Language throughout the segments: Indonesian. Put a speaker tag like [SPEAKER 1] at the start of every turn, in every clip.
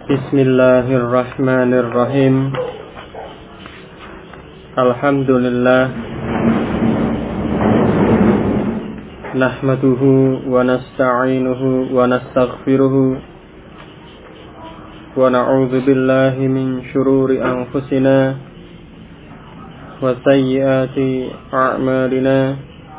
[SPEAKER 1] Bismillahirrahmanirrahim. Alhamdulillah. Nahmaduhu wa nasta'inuhu wa nastaghfiruhu wa na'udzu billahi min shururi anfusina wa sayyiati a'malina.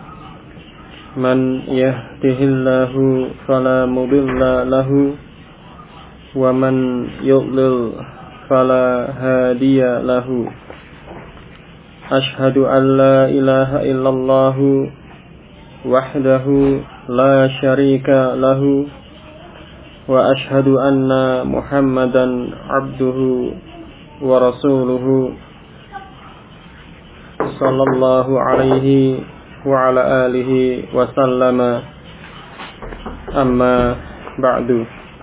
[SPEAKER 1] Man yahdihillahu fala mudilla lahu wa man yudlil fala hadiya lahu. Ashhadu an la ilaha illallah wahdahu la syarika lahu wa ashhadu anna Muhammadan abduhu wa rasuluhu sallallahu alaihi wa ala alihi wa sallama. Amma ba'du.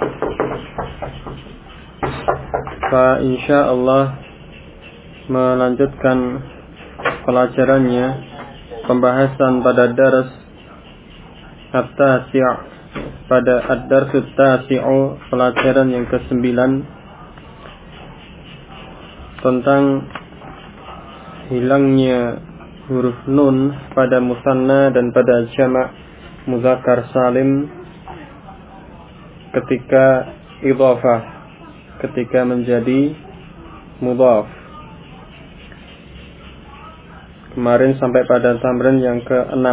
[SPEAKER 1] Fa insyaallah melanjutkan pelajarannya, pembahasan pada dars at-tasi', pada ad-dars at-tasi'u, pelajaran yang ke-9 tentang hilangnya huruf nun pada musanna dan pada jamak muzakkar salim ketika idhafah, ketika menjadi mudhaf. Kemarin sampai pada tamrin yang ke-6.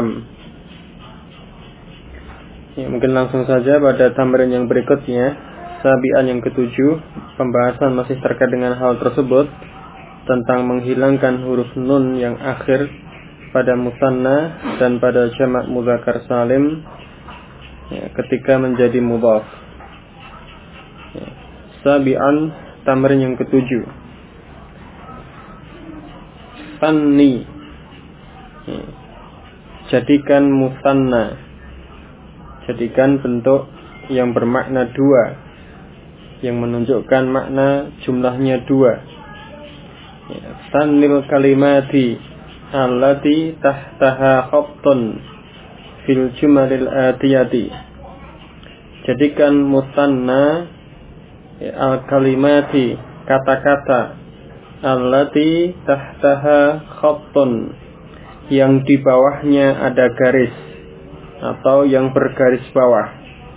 [SPEAKER 1] Ya, mungkin langsung saja pada tamrin yang berikutnya, sabian yang ke-7. Pembahasan masih terkait dengan hal tersebut, tentang menghilangkan huruf nun yang akhir pada musanna dan pada jamak muzakkar salim ya, ketika menjadi mudhaf. Ya. Sabian, tamrin yang ke-7. Fanni, ya. Jadikan musanna, jadikan bentuk yang bermakna dua, yang menunjukkan makna jumlahnya dua. Tannil kalimati allati tahtaha khattun fil jumalil atiyati. Jadikan musanna al-kalimati, kata-kata, allati tahtaha khattun, yang di bawahnya ada garis atau yang bergaris bawah.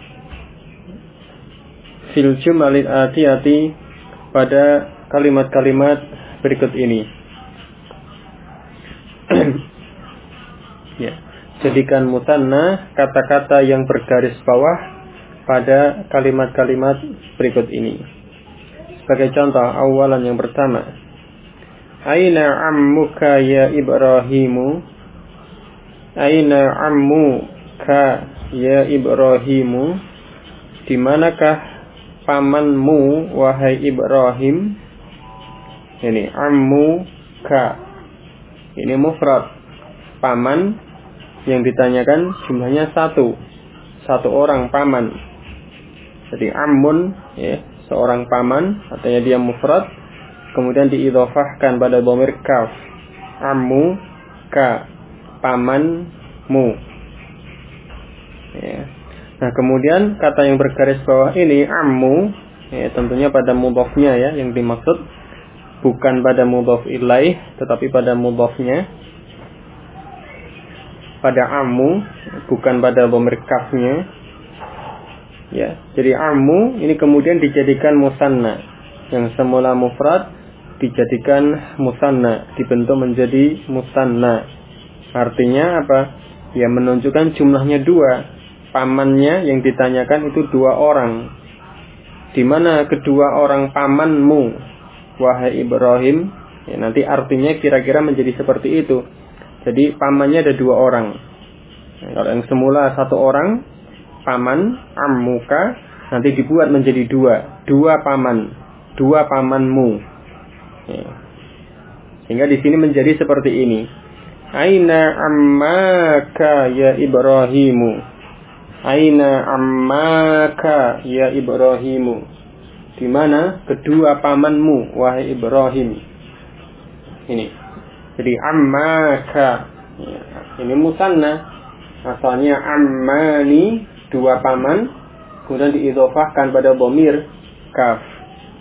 [SPEAKER 1] Fil jumalil atiyati, pada kalimat-kalimat berikut ini. Ya, jadikan musanna kata-kata yang bergaris bawah pada kalimat-kalimat berikut ini. Sebagai contoh, awalan yang pertama, aina ammuka ya Ibrahimu. Aina ammuka ya Ibrahimu, di manakah pamanmu wahai Ibrahim? Ini ammuka, ini mufrad, paman yang ditanyakan jumlahnya satu orang paman. Jadi ammun, ya, seorang paman, artinya dia mufrad, kemudian diidhofahkan pada dhamir kaf. Ammu ka, pamanmu. Ya. Nah, kemudian kata yang bergaris bawah ini ammu, ya, tentunya pada mudhafnya ya yang dimaksud, bukan pada mudhaf ilaih, tetapi pada mudhafnya, pada ammu, bukan pada dhamir kafnya. Ya, jadi ammu ini kemudian dijadikan musanna, yang semula mufrad dijadikan musanna, dibentuk menjadi musanna. Artinya apa? Ya, menunjukkan jumlahnya dua. Pamannya yang ditanyakan itu dua orang. Di mana kedua orang pamanmu wahai Ibrahim? Ya, nanti artinya kira-kira menjadi seperti itu. Jadi pamannya ada dua orang. Nah, kalau yang semula satu orang, paman, ammuka, nanti dibuat menjadi dua paman, dua pamanmu. Ya. Sehingga di sini menjadi seperti ini. Aina ammaka ya Ibrahimu. Aina ammaka ya Ibrahimu. Di mana kedua pamanmu wahai Ibrahim. Ini. Jadi ammaka, ya, ini musanna. Asalnya ammani, dua paman, kemudian diidhofahkan pada dhamir kaf.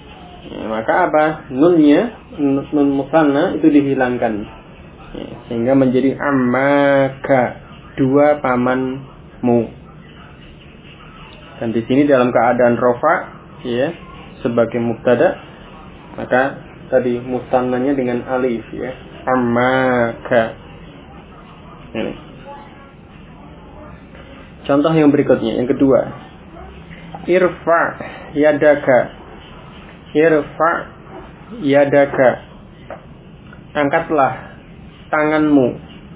[SPEAKER 1] Ya, maka apa? Nunnya, nun musanna itu dihilangkan. Ya, sehingga menjadi ammaka, dua pamanmu. Dan di sini dalam keadaan rofa, ya, sebagai mubtada, maka tadi musannanya dengan alif, ya, ammaka. Ini. Contoh yang berikutnya, yang kedua. Irfa yadaka. Irfa yadaka. Angkatlah tanganmu.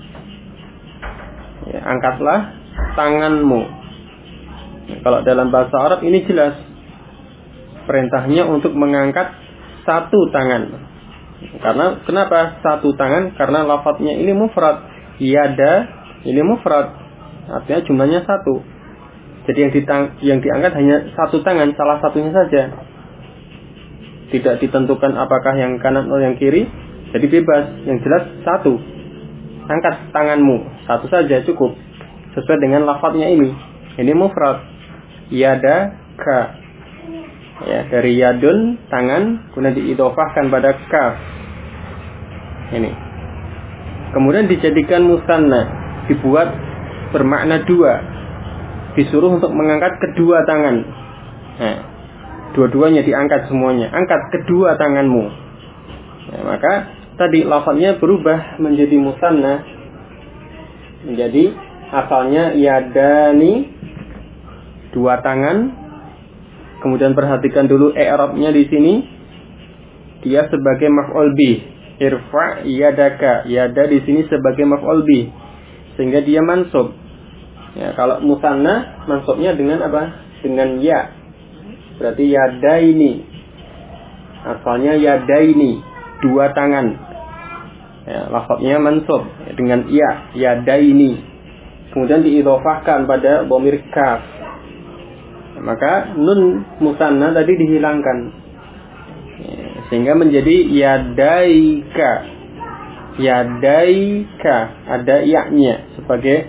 [SPEAKER 1] Ya, angkatlah tanganmu. Kalau dalam bahasa Arab ini jelas perintahnya untuk mengangkat satu tangan. Karena kenapa satu tangan? Karena lafadznya ini mufrad. Yada ini mufrad. Artinya jumlahnya satu. Jadi yang diangkat hanya satu tangan, salah satunya saja. Tidak ditentukan apakah yang kanan atau yang kiri. Jadi bebas. Yang jelas satu. Angkat tanganmu, satu saja cukup. Sesuai dengan lafadznya ini. Ini mufrad. Yada ka. Ya, dari yadun tangan kemudian diidhofahkan pada kaf. Ini. Kemudian dijadikan musanna, dibuat bermakna dua. Disuruh untuk mengangkat kedua tangan. Nah, dua-duanya diangkat semuanya. Angkat kedua tanganmu. Nah, maka tadi lafadznya berubah menjadi musanna. Menjadi asalnya yadani, dua tangan. Kemudian perhatikan dulu i'rabnya di sini. Dia sebagai maf'ul bih. Irfa yadaka. Yada di sini sebagai maf'ul bih. Sehingga dia mansub. Ya, kalau musanna mansubnya dengan apa? Dengan ya. Berarti yadaini. Asalnya yadaini, dua tangan. Ya, lafadznya mansub dengan ya, yadaini. Kemudian diidhofahkan pada dhamir kaf. Ya, maka nun musanna tadi dihilangkan. Ya, sehingga menjadi yadaika. Yadaika, ada ya-nya sebagai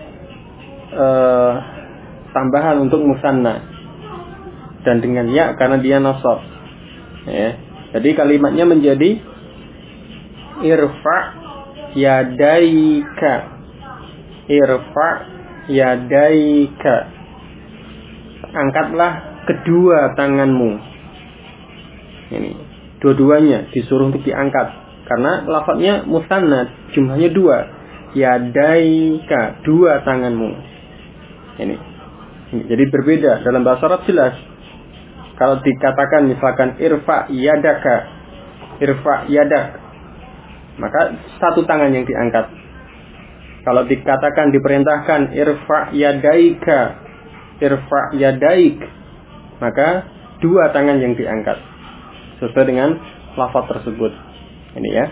[SPEAKER 1] tambahan untuk musanna. Dan dengan ya karena dia nasab. Ya. Jadi kalimatnya menjadi irfa yadaika. Irfa yadaika. Angkatlah kedua tanganmu. Ini, dua-duanya disuruh untuk diangkat. Karena lafadznya musanna, jumlahnya dua. Yadaika, dua tanganmu. Ini. Jadi berbeda. Dalam bahasa Arab jelas. Kalau dikatakan misalkan irfa yadaka, irfa yadak, maka satu tangan yang diangkat. Kalau dikatakan diperintahkan irfa yadaika, irfa yadaik, maka dua tangan yang diangkat. Sesuai dengan lafadz tersebut. Ini ya.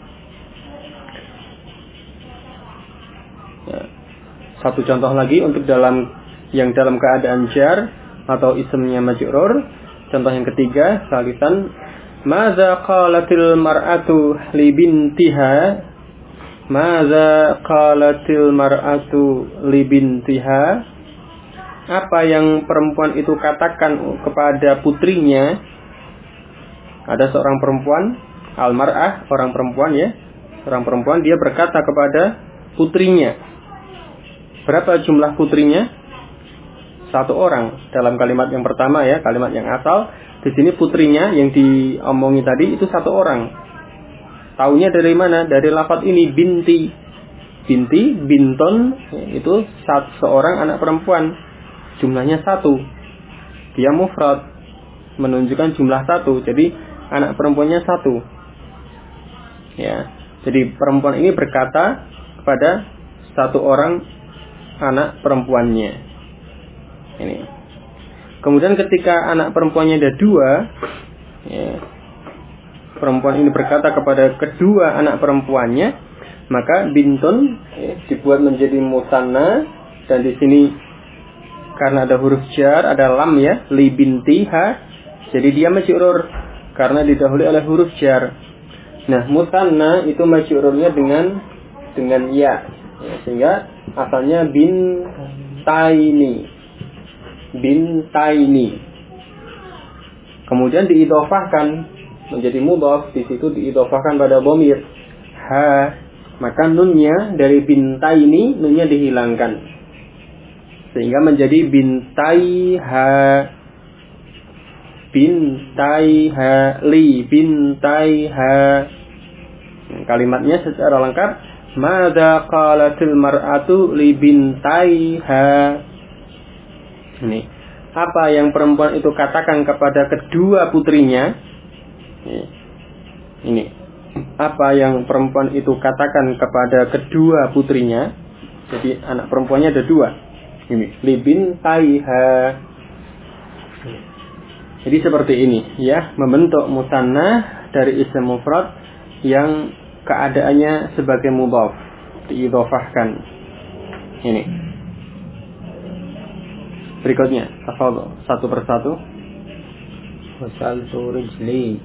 [SPEAKER 1] Satu contoh lagi untuk dalam keadaan jar atau ismnya majrur. Contoh yang ketiga, salisan, madza qalatil mar'atu li bintiha. Madza qalatil mar'atu li bintiha. Apa yang perempuan itu katakan kepada putrinya? Ada seorang perempuan, al-mar'ah, orang perempuan ya. Orang perempuan dia berkata kepada putrinya. Berapa jumlah putrinya? Satu orang. Dalam kalimat yang pertama ya, kalimat yang asal. Di sini putrinya yang diomongi tadi itu satu orang. Taunya dari mana? Dari lafadz ini binti. Binti, binton, itu seorang anak perempuan. Jumlahnya satu. Dia mufrad, menunjukkan jumlah satu. Jadi anak perempuannya satu. Ya, jadi perempuan ini berkata kepada satu orang anak perempuannya. Ini. Kemudian ketika anak perempuannya ada dua, ya, perempuan ini berkata kepada kedua anak perempuannya, maka bintun dibuat menjadi musanna, dan di sini karena ada huruf jar, ada lam ya, li bintiha, jadi dia majrur karena didahului oleh huruf jar. Nah, musanna itu majrurnya dengan ya, sehingga asalnya bintaini. Bintaini. Kemudian diidhofahkan menjadi mudhaf, di situ diidhofahkan pada dhamir ha, maka nunnya dari bintai ini nunnya dihilangkan sehingga menjadi bintai ha, bintai ha, li bintai ha. Kalimatnya secara lengkap, madza qalatil mar'atu li bintai ha. Ini apa yang perempuan itu katakan kepada kedua putrinya. Ini apa yang perempuan itu katakan kepada kedua putrinya. Jadi anak perempuannya ada dua. Ini li bintai ha. Jadi seperti ini ya, membentuk musanna dari isim mufrad yang keadaannya sebagai mudhaf, diidhofahkan. Ini. Berikutnya, tafadhol satu persatu.
[SPEAKER 2] Ghasaltu rijli,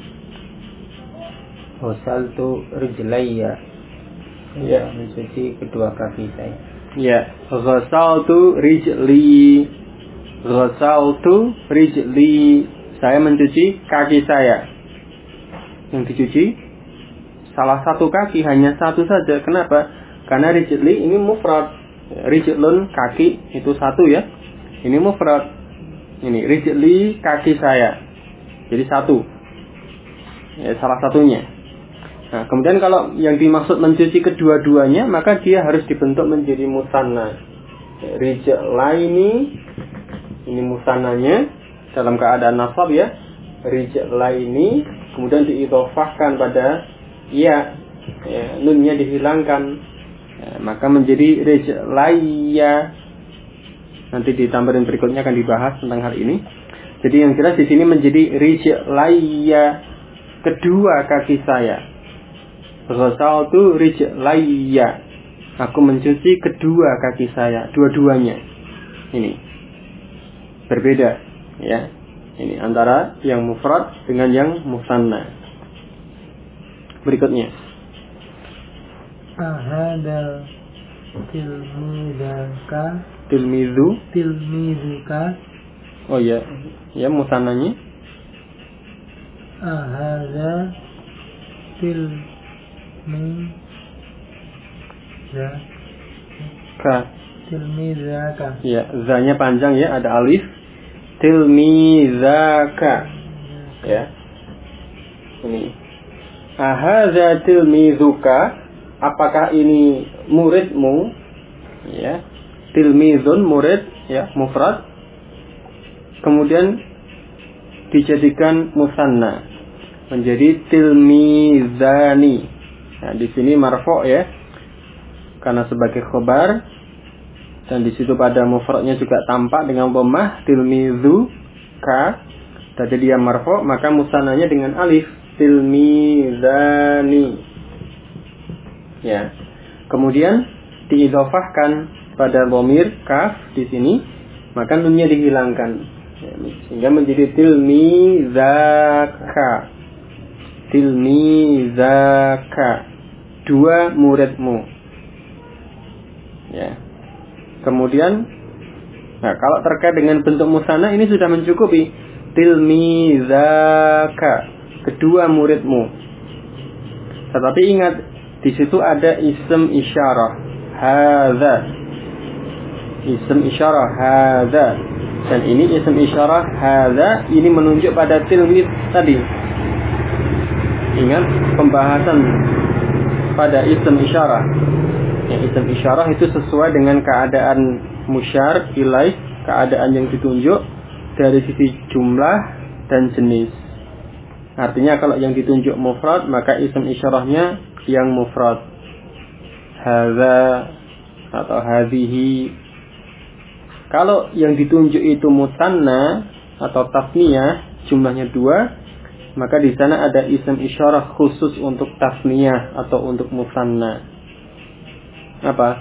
[SPEAKER 2] ghasaltu rijlayya.
[SPEAKER 1] Ya,
[SPEAKER 2] mencuci kedua kaki saya.
[SPEAKER 1] Ya, ghasaltu rijli, ghasaltu rijli. Saya mencuci kaki saya. Yang dicuci salah satu kaki, hanya satu saja. Kenapa? Karena rijli ini mufrad. Rijlun kaki itu satu ya. Ini mufrad. Ini rijli kaki saya. Jadi satu. Ya, salah satunya. Nah, kemudian kalau yang dimaksud mencuci kedua-duanya, maka dia harus dibentuk menjadi musanna. Rijlaini ini musannanya dalam keadaan nasab ya. Rijlaini kemudian diidhofahkan pada ya, nunnya dihilangkan, ya, maka menjadi rijlayya. Nanti di tambahan berikutnya akan dibahas tentang hal ini. Jadi yang jelas di sini menjadi rijlayya, kedua kaki saya. Ghasaltu rijlayya, aku mencuci kedua kaki saya, dua-duanya. Ini berbeda ya. Ini antara yang mufrad dengan yang musanna. Berikutnya.
[SPEAKER 2] Ahada tilmidaka, tilmiduka.
[SPEAKER 1] Oh ya, ya musannanya.
[SPEAKER 2] Ahada tilmidaka.
[SPEAKER 1] Ya, zanya panjang ya, ada alif. Tilmidaka. Ya. Ini. Ahadza tilmizuka, apakah ini muridmu? Ya. Tilmizun murid ya, mufrad. Kemudian dijadikan musanna menjadi tilmizani. Nah, di sini marfu' ya. Karena sebagai khobar, dan di situ pada mufradnya juga tampak dengan dhammah tilmizuka. Tadi dia marfu', maka musannanya dengan alif. Tilmizani. Ya. Kemudian diidhofahkan pada dhamir kaf di sini, maka nunnya dihilangkan. Ya, sehingga menjadi tilmizaka. Tilmizaka. Dua muridmu. Ya. Kemudian, nah kalau terkait dengan bentuk musanna ini sudah mencukupi. Tilmizaka, kedua muridmu. Tetapi ingat, di situ ada ism isyarah, hadza. Ism isyarah hadza. Dan ini ism isyarah hadza ini menunjuk pada tilmiz tadi. Ingat pembahasan pada ism isyarah. Ya, ism isyarah itu sesuai dengan keadaan musyar ilaih, keadaan yang ditunjuk dari sisi jumlah dan jenis. Artinya kalau yang ditunjuk mufrad, maka ism isyarahnya yang mufrad. Hadza atau hadhihi. Kalau yang ditunjuk itu musanna atau tasniyah, jumlahnya 2, maka di sana ada ism isyarah khusus untuk tasniyah atau untuk musanna. Apa?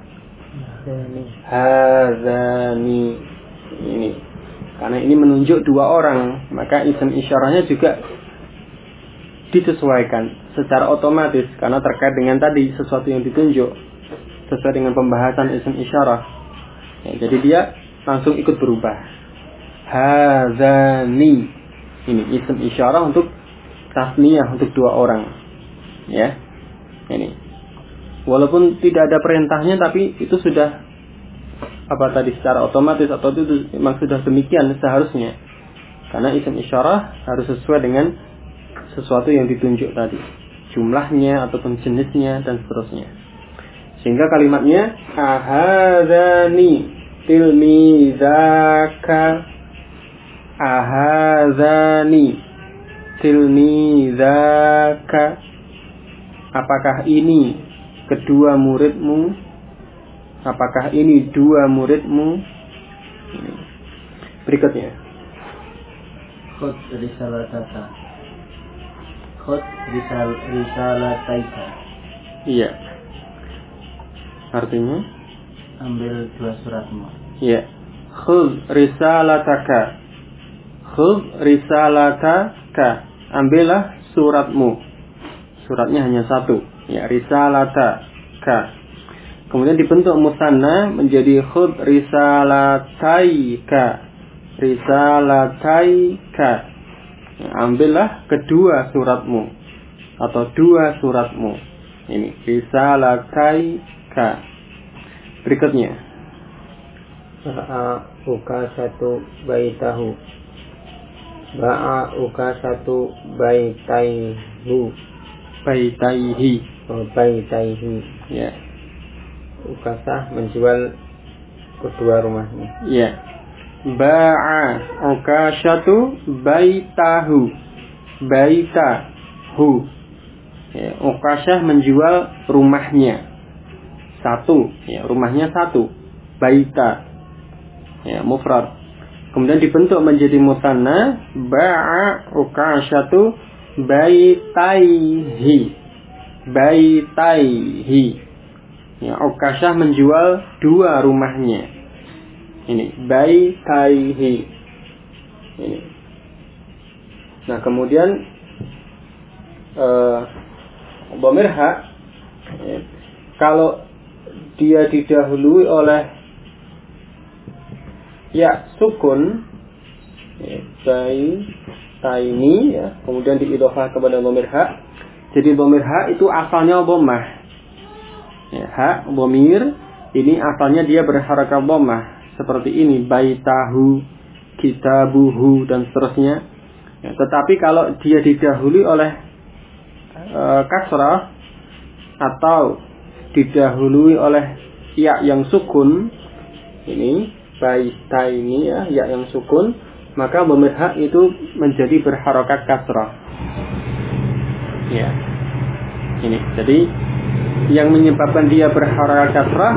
[SPEAKER 1] Hadzani. Ini. Karena ini menunjuk 2 orang, maka ism isyarahnya juga disesuaikan secara otomatis karena terkait dengan tadi sesuatu yang ditunjuk sesuai dengan pembahasan ism isyarah. Ya, jadi dia langsung ikut berubah. Hadzani. Ini ism isyarah untuk tasniyah untuk 2 orang. Ya. Ini. Walaupun tidak ada perintahnya, tapi itu sudah secara otomatis atau itu memang sudah demikian seharusnya. Karena isim isyarah harus sesuai dengan sesuatu yang ditunjuk tadi, jumlahnya ataupun jenisnya dan seterusnya. Sehingga kalimatnya ahadzani tilmizaka, ahadzani tilmizaka, apakah ini kedua muridmu, apakah ini 2 muridmu. Berikutnya
[SPEAKER 2] Khud risalataka, khud risalataika.
[SPEAKER 1] Iya. Artinya
[SPEAKER 2] ambil 2 suratmu.
[SPEAKER 1] Iya. Khudh risalataka, khudh risalataka, ambillah suratmu. Suratnya hanya 1. Ya, risalataka. Kemudian dibentuk musanna menjadi khudh risalataika, risalataika. Ya, ambillah kedua suratmu atau 2 suratmu. Ini risalataika. Berikutnya
[SPEAKER 2] Ba'a ukasatu baitahu, ba'a ukasatu baitaihu,
[SPEAKER 1] baitaihi.
[SPEAKER 2] baitaihi.
[SPEAKER 1] Ya.
[SPEAKER 2] Ukasah menjual kedua rumahnya.
[SPEAKER 1] Ya. Ba'a ukashatu baitahu, baitahu. Ya, Ukashah menjual rumahnya 1. Ya, rumahnya 1. Baita. Ya, mufrad. Kemudian dibentuk menjadi musanna, ba'a ukashatu baitaihi, baitaihi. Ya, Ukashah menjual 2 rumahnya. Ini baitaihi. Ini. Nah, kemudian dhamir ha, ya, kalau dia didahului oleh ya sukun, ya, baitaini, ya, kemudian diidhofah kepada dhamir ha. Jadi dhamir ha itu asalnya dhammah. Ya, ha dhamir ini asalnya dia berharakat dhammah seperti ini, baitahu, kitabuhu dan seterusnya. Ya, tetapi kalau dia didahului oleh kasrah atau didahului oleh ya yang sukun, ini baitaini, ya, ya yang sukun, maka dhamir ha itu menjadi berharakat kasrah. Ya. Ini. Jadi yang menyebabkan dia berharakat kasrah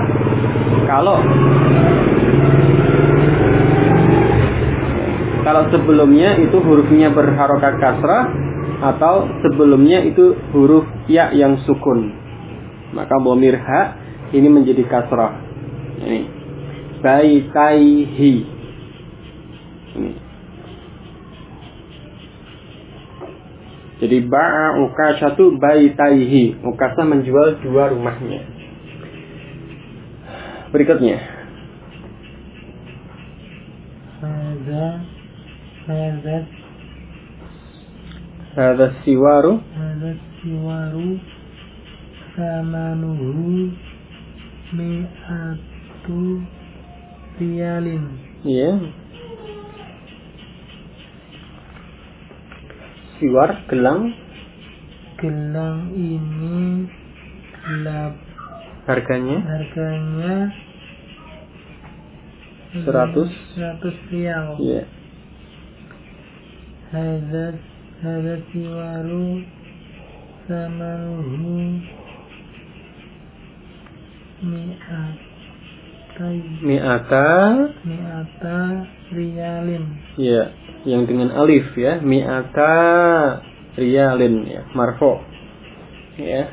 [SPEAKER 1] kalau sebelumnya itu hurufnya berharokat kasrah atau sebelumnya itu huruf ya yang sukun, maka dhamir ha ini menjadi kasrah. Ini baitaihi. Ini. Jadi ba'a ukashatu baitaihi, Ukasah menjual 2 rumahnya. Berikutnya Hadza siwaru
[SPEAKER 2] samanuhu mi'atu riyalin.
[SPEAKER 1] Iya. Siwar gelang
[SPEAKER 2] ini
[SPEAKER 1] harganya 100
[SPEAKER 2] riyal.
[SPEAKER 1] Iya.
[SPEAKER 2] Hadza siwaru samanuhu mi'ata riyalin.
[SPEAKER 1] Ya, yang dengan alif ya, mi'ata riyalin ya, marfu. Ya.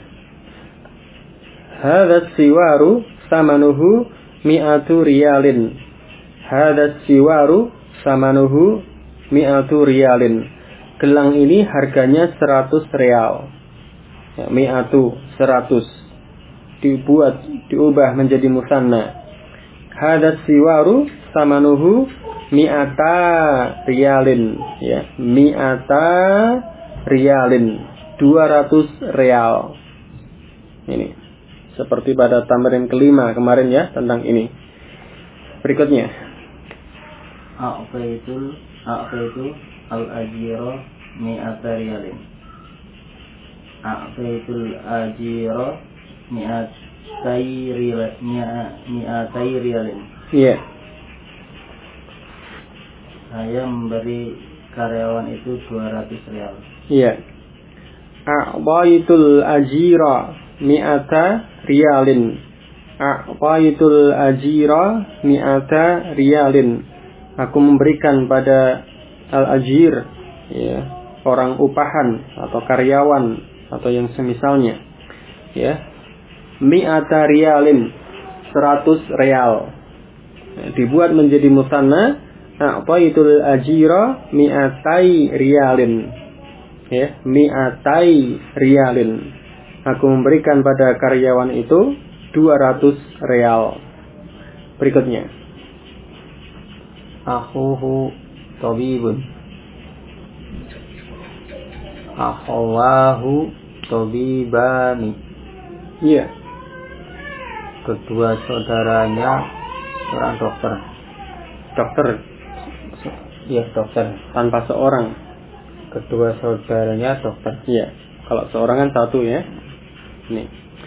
[SPEAKER 1] Hadza siwaru samanuhu mi'atu riyalin. Hadza siwaru samanuhu mi'atu riyalin. Gelang ini harganya 100 real. Ya, mi'atu 100. Diubah menjadi musanna. Hadza siwaru samanuhu mi'ata riyalin, ya, mi'ata riyalin, 200 real. Ini seperti pada tamrin kelima kemarin ya, tentang ini. Berikutnya,
[SPEAKER 3] a'faitu al-ajira mi'ata riyalin. A'faitul ajira mi'atai riyalin.
[SPEAKER 1] Iya.
[SPEAKER 3] Saya memberi karyawan itu 200 real.
[SPEAKER 1] Iya. A'faitul ajira mi'ata riyalin. A'faitul ajira mi'ata riyalin. Aku memberikan pada al-ajir, ya, orang upahan atau karyawan atau yang semisalnya, ya, mi'ata riyalin, 100 real. Dibuat menjadi musanna, a'faitul ajira mi'atai riyalin, ya, mi'atai riyalin. Aku memberikan pada karyawan itu 200 real. Berikutnya,
[SPEAKER 3] Akhuhu tabibun. Akhawahu tabibani.
[SPEAKER 1] iya,
[SPEAKER 3] Kedua saudaranya seorang dokter.
[SPEAKER 1] dokter,
[SPEAKER 3] Iya, dokter.
[SPEAKER 1] tanpa seorang.
[SPEAKER 3] Kedua saudaranya dokter.
[SPEAKER 1] Iya, kalau seorang kan satu ya. Nih,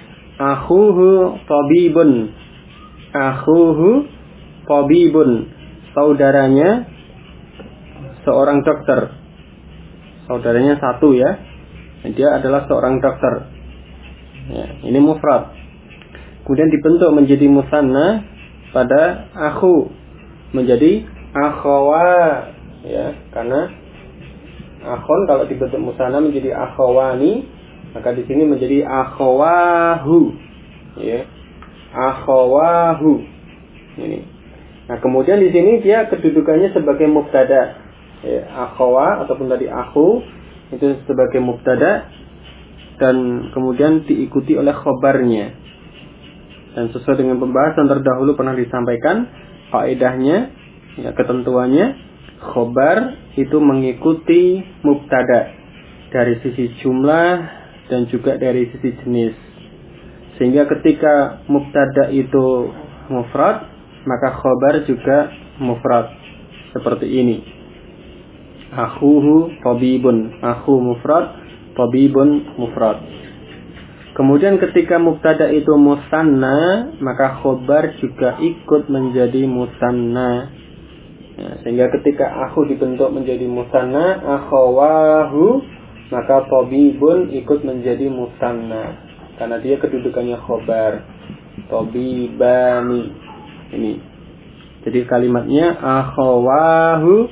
[SPEAKER 1] akhuhu tabibun. Akhuhu tabibun. Saudaranya seorang dokter. Saudaranya satu ya. Dia adalah seorang dokter. Ya, ini mufrad. Kemudian dibentuk menjadi musanna pada akhu, menjadi akhawa, ya, karena akhon kalau dibentuk musanna menjadi akhawani, maka di sini menjadi akhawahu, ya, akhawahu. Ini. Nah, kemudian di sini dia kedudukannya sebagai mubtada, ya, akhawa ataupun tadi akhu itu sebagai mubtada dan kemudian diikuti oleh khobarnya. Dan sesuai dengan pembahasan terdahulu pernah disampaikan, kaidahnya, ya, ketentuannya, khobar itu mengikuti mubtada dari sisi jumlah dan juga dari sisi jenis. Sehingga ketika mubtada itu mufrad, maka khobar juga mufrad. Seperti ini. Akhuhu tabibun. Akhu mufrad, tabibun mufrad. Kemudian ketika mubtada itu musanna, maka khobar juga ikut menjadi musanna. Ya, sehingga ketika akhu dibentuk menjadi musanna, akhawahu, maka tabibun ikut menjadi musanna. Karena dia kedudukannya khobar. Tabibani. Ini. Jadi kalimatnya akhawahu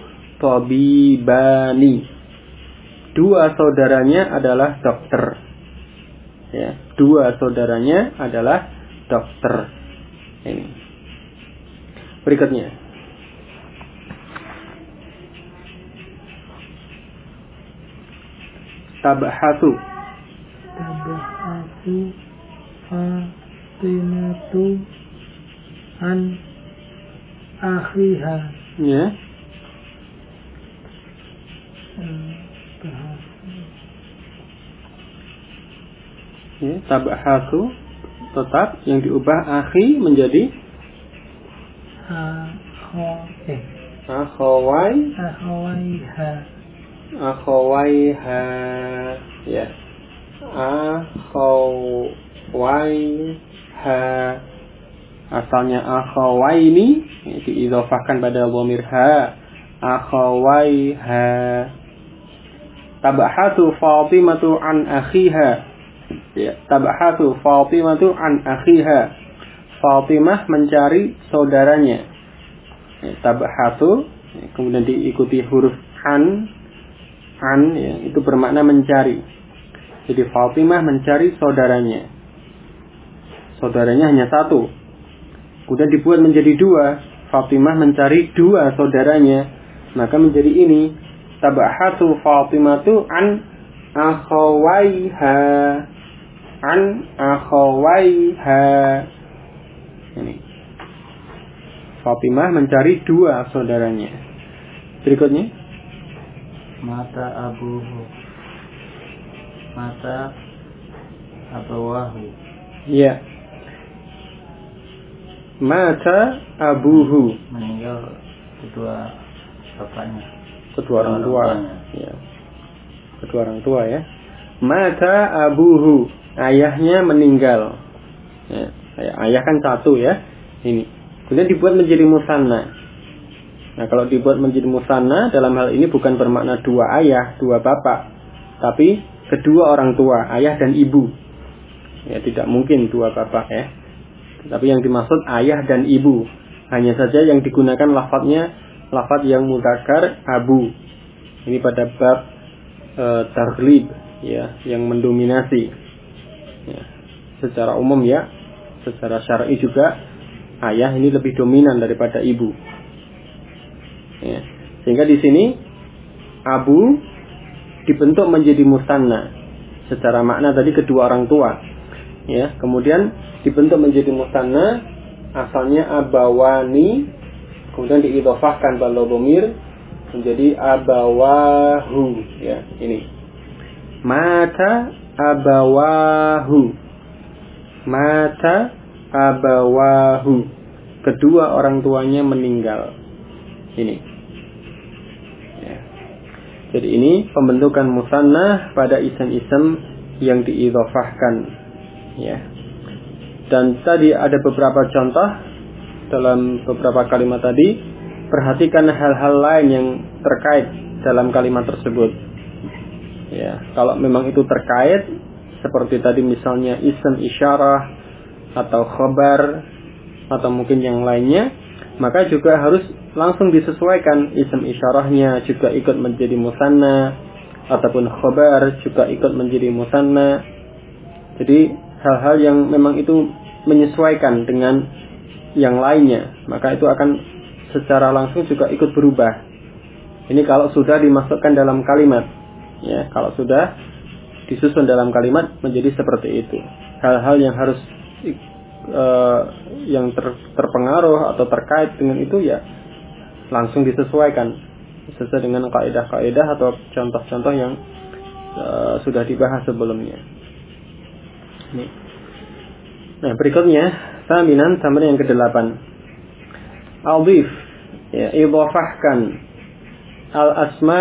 [SPEAKER 1] tabibani. Dua saudaranya adalah dokter. Ya, dua saudaranya adalah dokter. Ini. Berikutnya. Tabahatu.
[SPEAKER 2] Tabahatu Fatimatu an akhiha.
[SPEAKER 1] Ya. Ya, tabahatu tetap yang diubah akhi menjadi
[SPEAKER 2] akhawaiha.
[SPEAKER 1] Akhawaiha, ya, akhawaiha. Asalnya akhawaini, diidhofahkan pada dhamir ha. Akhawaiha. Tabahatu Fatimatu an akhiha. Ya, tabahatu Fatimatu an akhiha. Fatimah mencari saudaranya. Ya, tabahatu, kemudian diikuti huruf an, ya, itu bermakna mencari. Jadi Fatimah mencari saudaranya. Saudaranya hanya satu. Kemudian dibuat menjadi dua. Fatimah mencari dua saudaranya. Maka menjadi ini. Tabahatu Fatimatu an akhawaiha. An akhawaiha. Ini. Fatimah mencari dua saudaranya. Berikutnya.
[SPEAKER 3] Mata abuhu. mata abawahu.
[SPEAKER 1] Ya. Mata abuhu.
[SPEAKER 3] Meninggal kedua bapaknya.
[SPEAKER 1] Kedua orang tua. Ya. Kedua orang tua ya. Mata abuhu. Ayahnya meninggal. Ya. Ayah kan satu ya. Ini. Kemudian dibuat menjadi musanna. Nah, kalau dibuat menjadi musanna dalam hal ini bukan bermakna dua ayah, dua bapak, tapi kedua orang tua, ayah dan ibu. Ya, tidak mungkin dua bapak ya. Tapi yang dimaksud ayah dan ibu. Hanya saja yang digunakan lafadznya lafadz yang mudzakkar abu. Ini pada bab taghlib ya, yang mendominasi. Ya, secara umum ya, secara syar'i juga ayah ini lebih dominan daripada ibu. Ya. Sehingga di sini abu dibentuk menjadi musanna. Secara makna tadi kedua orang tua. Ya, kemudian dibentuk menjadi musanna, asalnya abawani, kemudian diidhofahkan pada dhamir menjadi abawahu. Ya, ini. Mata abawahu. Mata abawahu. Kedua orang tuanya meninggal. Ini. Ya. Jadi ini pembentukan musanna pada isem-isem yang diidhofahkan. Ya. Dan tadi ada beberapa contoh dalam beberapa kalimat tadi. Perhatikan hal-hal lain yang terkait dalam kalimat tersebut. Ya, kalau memang itu terkait seperti tadi misalnya isem isyarah atau khabar atau mungkin yang lainnya, maka juga harus langsung disesuaikan. Isem isyarahnya juga ikut menjadi musanna, ataupun khabar juga ikut menjadi musanna. Jadi hal-hal yang memang itu menyesuaikan dengan yang lainnya, maka itu akan secara langsung juga ikut berubah. Ini kalau sudah dimasukkan dalam kalimat, ya, kalau sudah disusun dalam kalimat menjadi seperti itu. Hal-hal yang harus yang terpengaruh atau terkait dengan itu ya langsung disesuaikan sesuai dengan kaidah-kaidah atau contoh-contoh yang sudah dibahas sebelumnya. Ini. Nah, berikutnya taminan tamrin yang ke-8. Adhif, ya, idhafahkan al-asma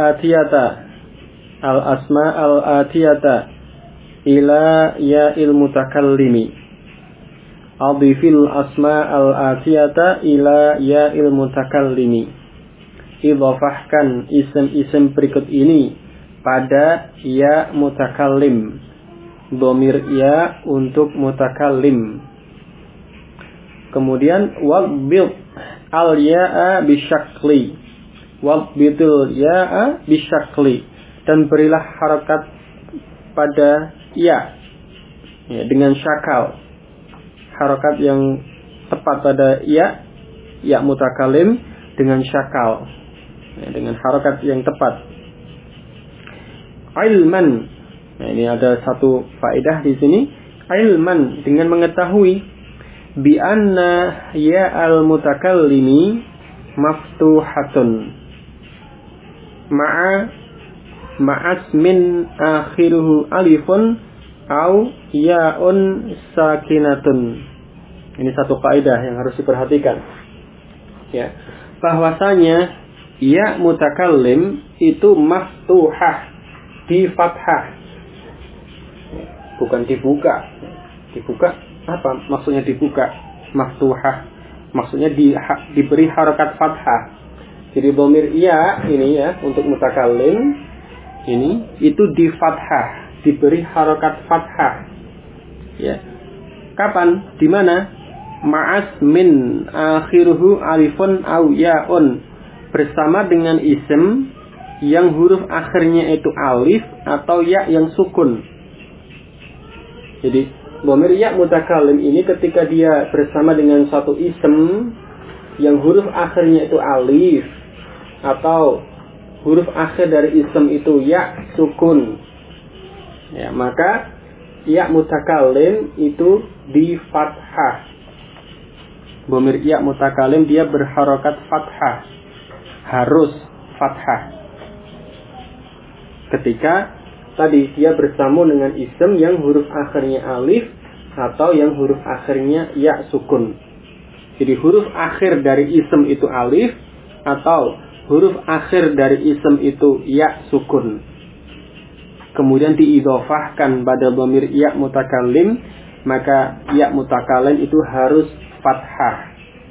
[SPEAKER 1] al-atiyata ila ya'il mutakallimi. Adhifil asma al-atiyata ila ya'il mutakallimi. Idhafahkan isim-isim berikut ini pada ya mutakallim. Dhamir ya untuk mutakallim. Kemudian wadbit al-ya'a bisyakli. Wadbitul ya'a bisyakli. Dan berilah harakat pada ya, ya dengan syakal. Harakat yang tepat pada ya mutakalim dengan syakal, ya, dengan harakat yang tepat. Ilman, nah, ini ada satu faedah di sini. Ilman, dengan mengetahui bi anna ya al mutakallimi maftuhatun ma'as min akhiruhu alifun au ya'un sakinatun. Ini satu kaidah yang harus diperhatikan. Ya, bahwasanya ya mutakallim itu maftuhah, di fathah. Bukan dibuka. Dibuka apa maksudnya dibuka? Maftuhah. Maksudnya diberi harakat fathah. Jadi dhamir ya ini ya untuk mutakallim ini itu di fathah, diberi harakat fathah. Ya. Kapan? Di mana? Ma'as min akhiruhu alifun au ya'un. Bersama dengan isim yang huruf akhirnya itu alif atau ya yang sukun. Jadi dhamir ya mutakallim ini ketika dia bersama dengan satu isim yang huruf akhirnya itu alif atau huruf akhir dari isim itu ya sukun, ya, maka ya mutakallim itu di fathah. Dhamir ya mutakallim dia berharokat fathah, harus fathah ketika tadi dia bersambung dengan ism yang huruf akhirnya alif atau yang huruf akhirnya ya sukun. Jadi huruf akhir dari ism itu alif atau huruf akhir dari ism itu ya sukun. Kemudian diidhofahkan pada dhamir ya mutakallim, maka ya mutakallim itu harus fathah.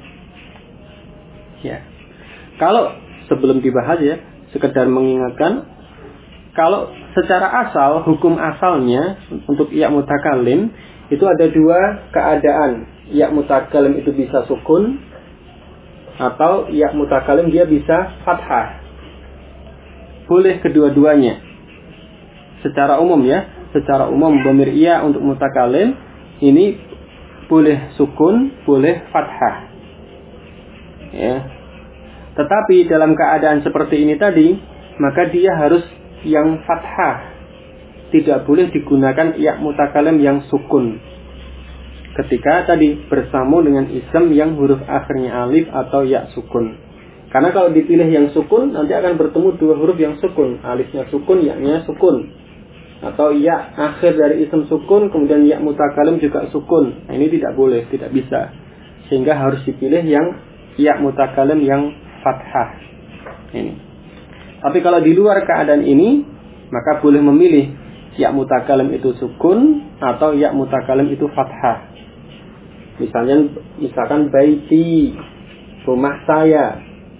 [SPEAKER 1] Ya. Kalau sebelum dibahas ya, sekedar mengingatkan, kalau secara asal, hukum asalnya untuk ya mutakallim itu ada dua keadaan. Ya mutakallim itu bisa sukun atau ya mutakallim dia bisa fathah. Boleh kedua-duanya. Secara umum ya, secara umum dhamir ya untuk mutakallim ini boleh sukun, boleh fathah. Ya. Tetapi dalam keadaan seperti ini tadi, maka dia harus yang fathah. Tidak boleh digunakan ya mutakallim yang sukun. Ketika tadi bersambung dengan ism yang huruf akhirnya alif atau ya sukun. Karena kalau dipilih yang sukun, nanti akan bertemu dua huruf yang sukun. Alifnya sukun, ya-nya sukun. Atau ya akhir dari ism sukun, kemudian ya mutakallim juga sukun. Nah, ini tidak boleh, tidak bisa. Sehingga harus dipilih yang ya mutakallim yang fathah. Ini. Tapi kalau di luar keadaan ini, maka boleh memilih ya mutakallim itu sukun atau ya mutakallim itu fathah. Misalkan baiti, rumah saya.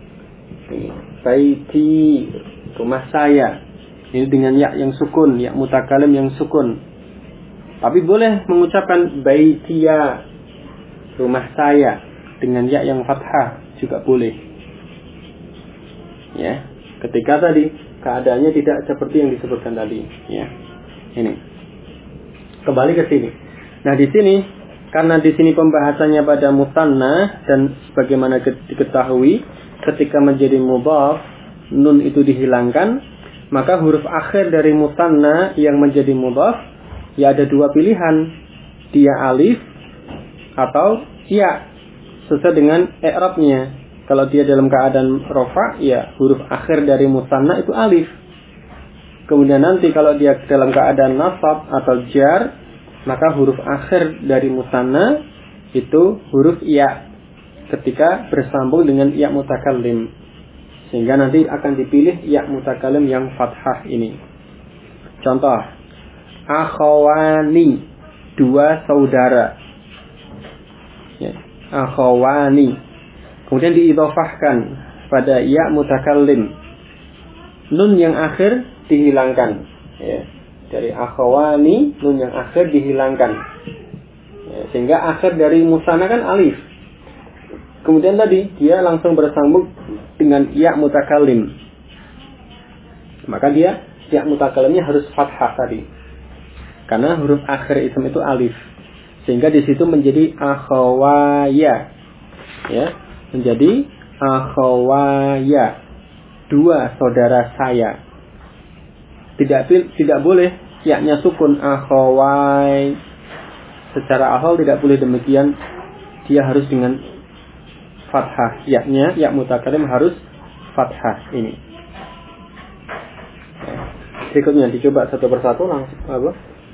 [SPEAKER 1] Baiti, rumah saya. Ini dengan ya yang sukun, ya mutakallim yang sukun. Tapi boleh mengucapkan baitiya, rumah saya, dengan ya yang fathah juga boleh. Ya, ketika tadi keadaannya tidak seperti yang disebutkan tadi. Ya, ini. Kembali ke sini. Nah di sini, karena di sini pembahasannya pada musanna dan sebagaimana diketahui, ketika menjadi mudhaf, nun itu dihilangkan. Maka huruf akhir dari musanna yang menjadi mudhaf ya ada dua pilihan, dia alif atau ya, sesuai dengan i'rabnya. Kalau dia dalam keadaan rafa, ya huruf akhir dari musanna itu alif. Kemudian nanti kalau dia dalam keadaan nasab atau jar, maka huruf akhir dari musanna itu huruf ya ketika bersambung dengan ya mutakallim. Sehingga nanti akan dipilih ya mutakallim yang fathah ini. Contoh, akhawani, dua saudara. Ya, akhawani. Kemudian diidhofahkan pada ya mutakallim. Nun yang akhir dihilangkan. Ya, dari akhawani, nun yang akhir dihilangkan. Ya, sehingga akhir dari musanna kan alif. Kemudian tadi dia langsung bersambung dengan ya mutakallim. Maka dia ya mutakallimnya harus fathah tadi. Karena huruf akhir ism itu alif. Sehingga di situ menjadi akhawaya. Ya, menjadi akhawaya. Dua saudara saya. Tidak boleh ya-nya sukun akhawai. Secara asal tidak boleh demikian. Dia harus dengan fathah, ya-nya, ya mutakallim harus fathah ini. Berikutnya dicoba satu persatu langsung apa?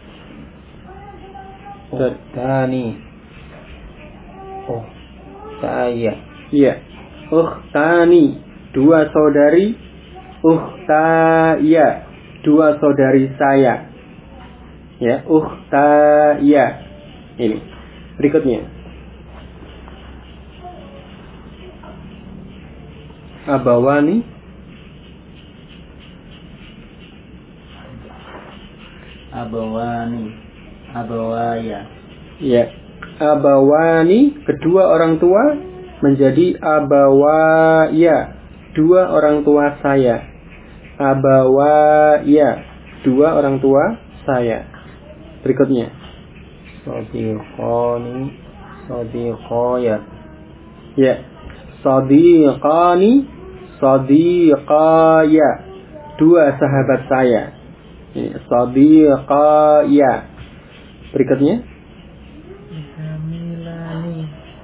[SPEAKER 3] Ukhtani. Oh, saya.
[SPEAKER 1] Iya. Ukhtani, dua saudari. Ukhtaya, dua saudari saya. Ya, ukhtaya. Ini. Berikutnya. Abawani,
[SPEAKER 3] abawaya.
[SPEAKER 1] Ya, abawani kedua orang tua menjadi abawaya, dua orang tua saya. Abawaya, dua orang tua saya. Berikutnya,
[SPEAKER 3] Sadiqani, sadiqaya.
[SPEAKER 1] ya, sadiqani, sadiqaya, dua sahabat saya. Ini sadiqaya. Berikutnya,
[SPEAKER 2] Jamilani,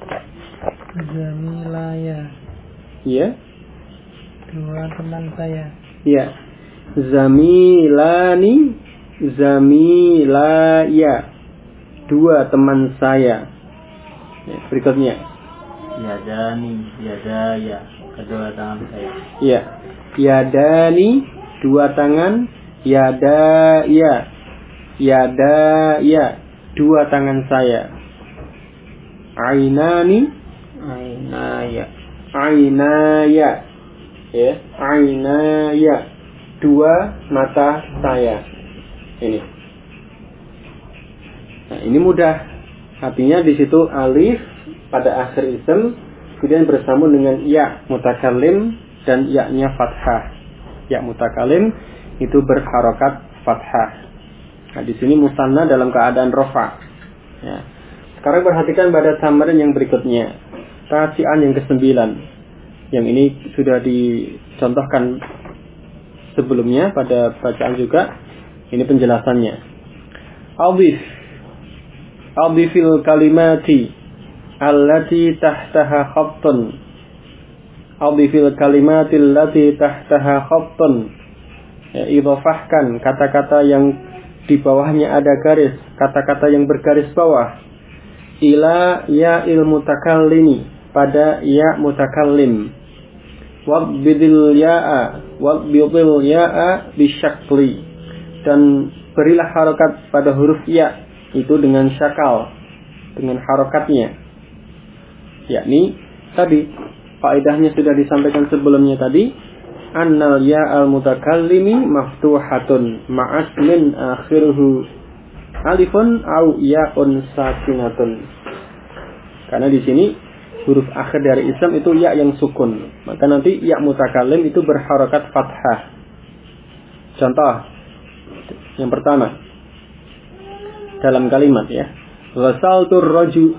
[SPEAKER 2] jamilaya,
[SPEAKER 1] ya,
[SPEAKER 2] dua teman saya.
[SPEAKER 1] ya, zamilani, zamilaya, dua teman saya. Ya, berikutnya.
[SPEAKER 3] Yadani, yadaya, kedua tangan saya.
[SPEAKER 1] Ya. Yadani, dua tangan. Yadaya, yadaya, dua tangan saya. Ainani, ainaya, ainaya, ya, ainaya, dua mata saya. Ini. Nah, ini mudah. Artinya di situ alif pada akhir ism kemudian bersambung dengan ya mutakallim dan ya-nya fathah. Ya mutakallim itu berharokat fathah. Nah, di sini musanna dalam keadaan rofa. Ya. Sekarang perhatikan pada tamarin yang berikutnya. Tasi'an yang ke-9. Yang ini sudah dicontohkan sebelumnya pada bacaan juga. Ini penjelasannya. Adhifil kalimati allati tahtaha khattun. Adhifil kalimati allati tahtaha khattun. Ya, idhofahkan kata-kata yang di bawahnya ada garis, kata-kata yang bergaris bawah. Ila ya'il mutakallimi, pada ya mutakallim. Waqbidil ya'a bisyakli, dan berilah harokat pada huruf ya itu dengan syakal, dengan harokatnya. Yakni tadi faedahnya sudah disampaikan sebelumnya tadi, annal ya'al mutakallimi maftuhatun ma'asmin akhiruhu alifun au ya'un sakinatun. Karena di sini huruf akhir dari ism itu ya yang sukun, maka nanti ya mutakallim itu berharokat fathah. Contoh yang pertama dalam kalimat ya, ghasaltur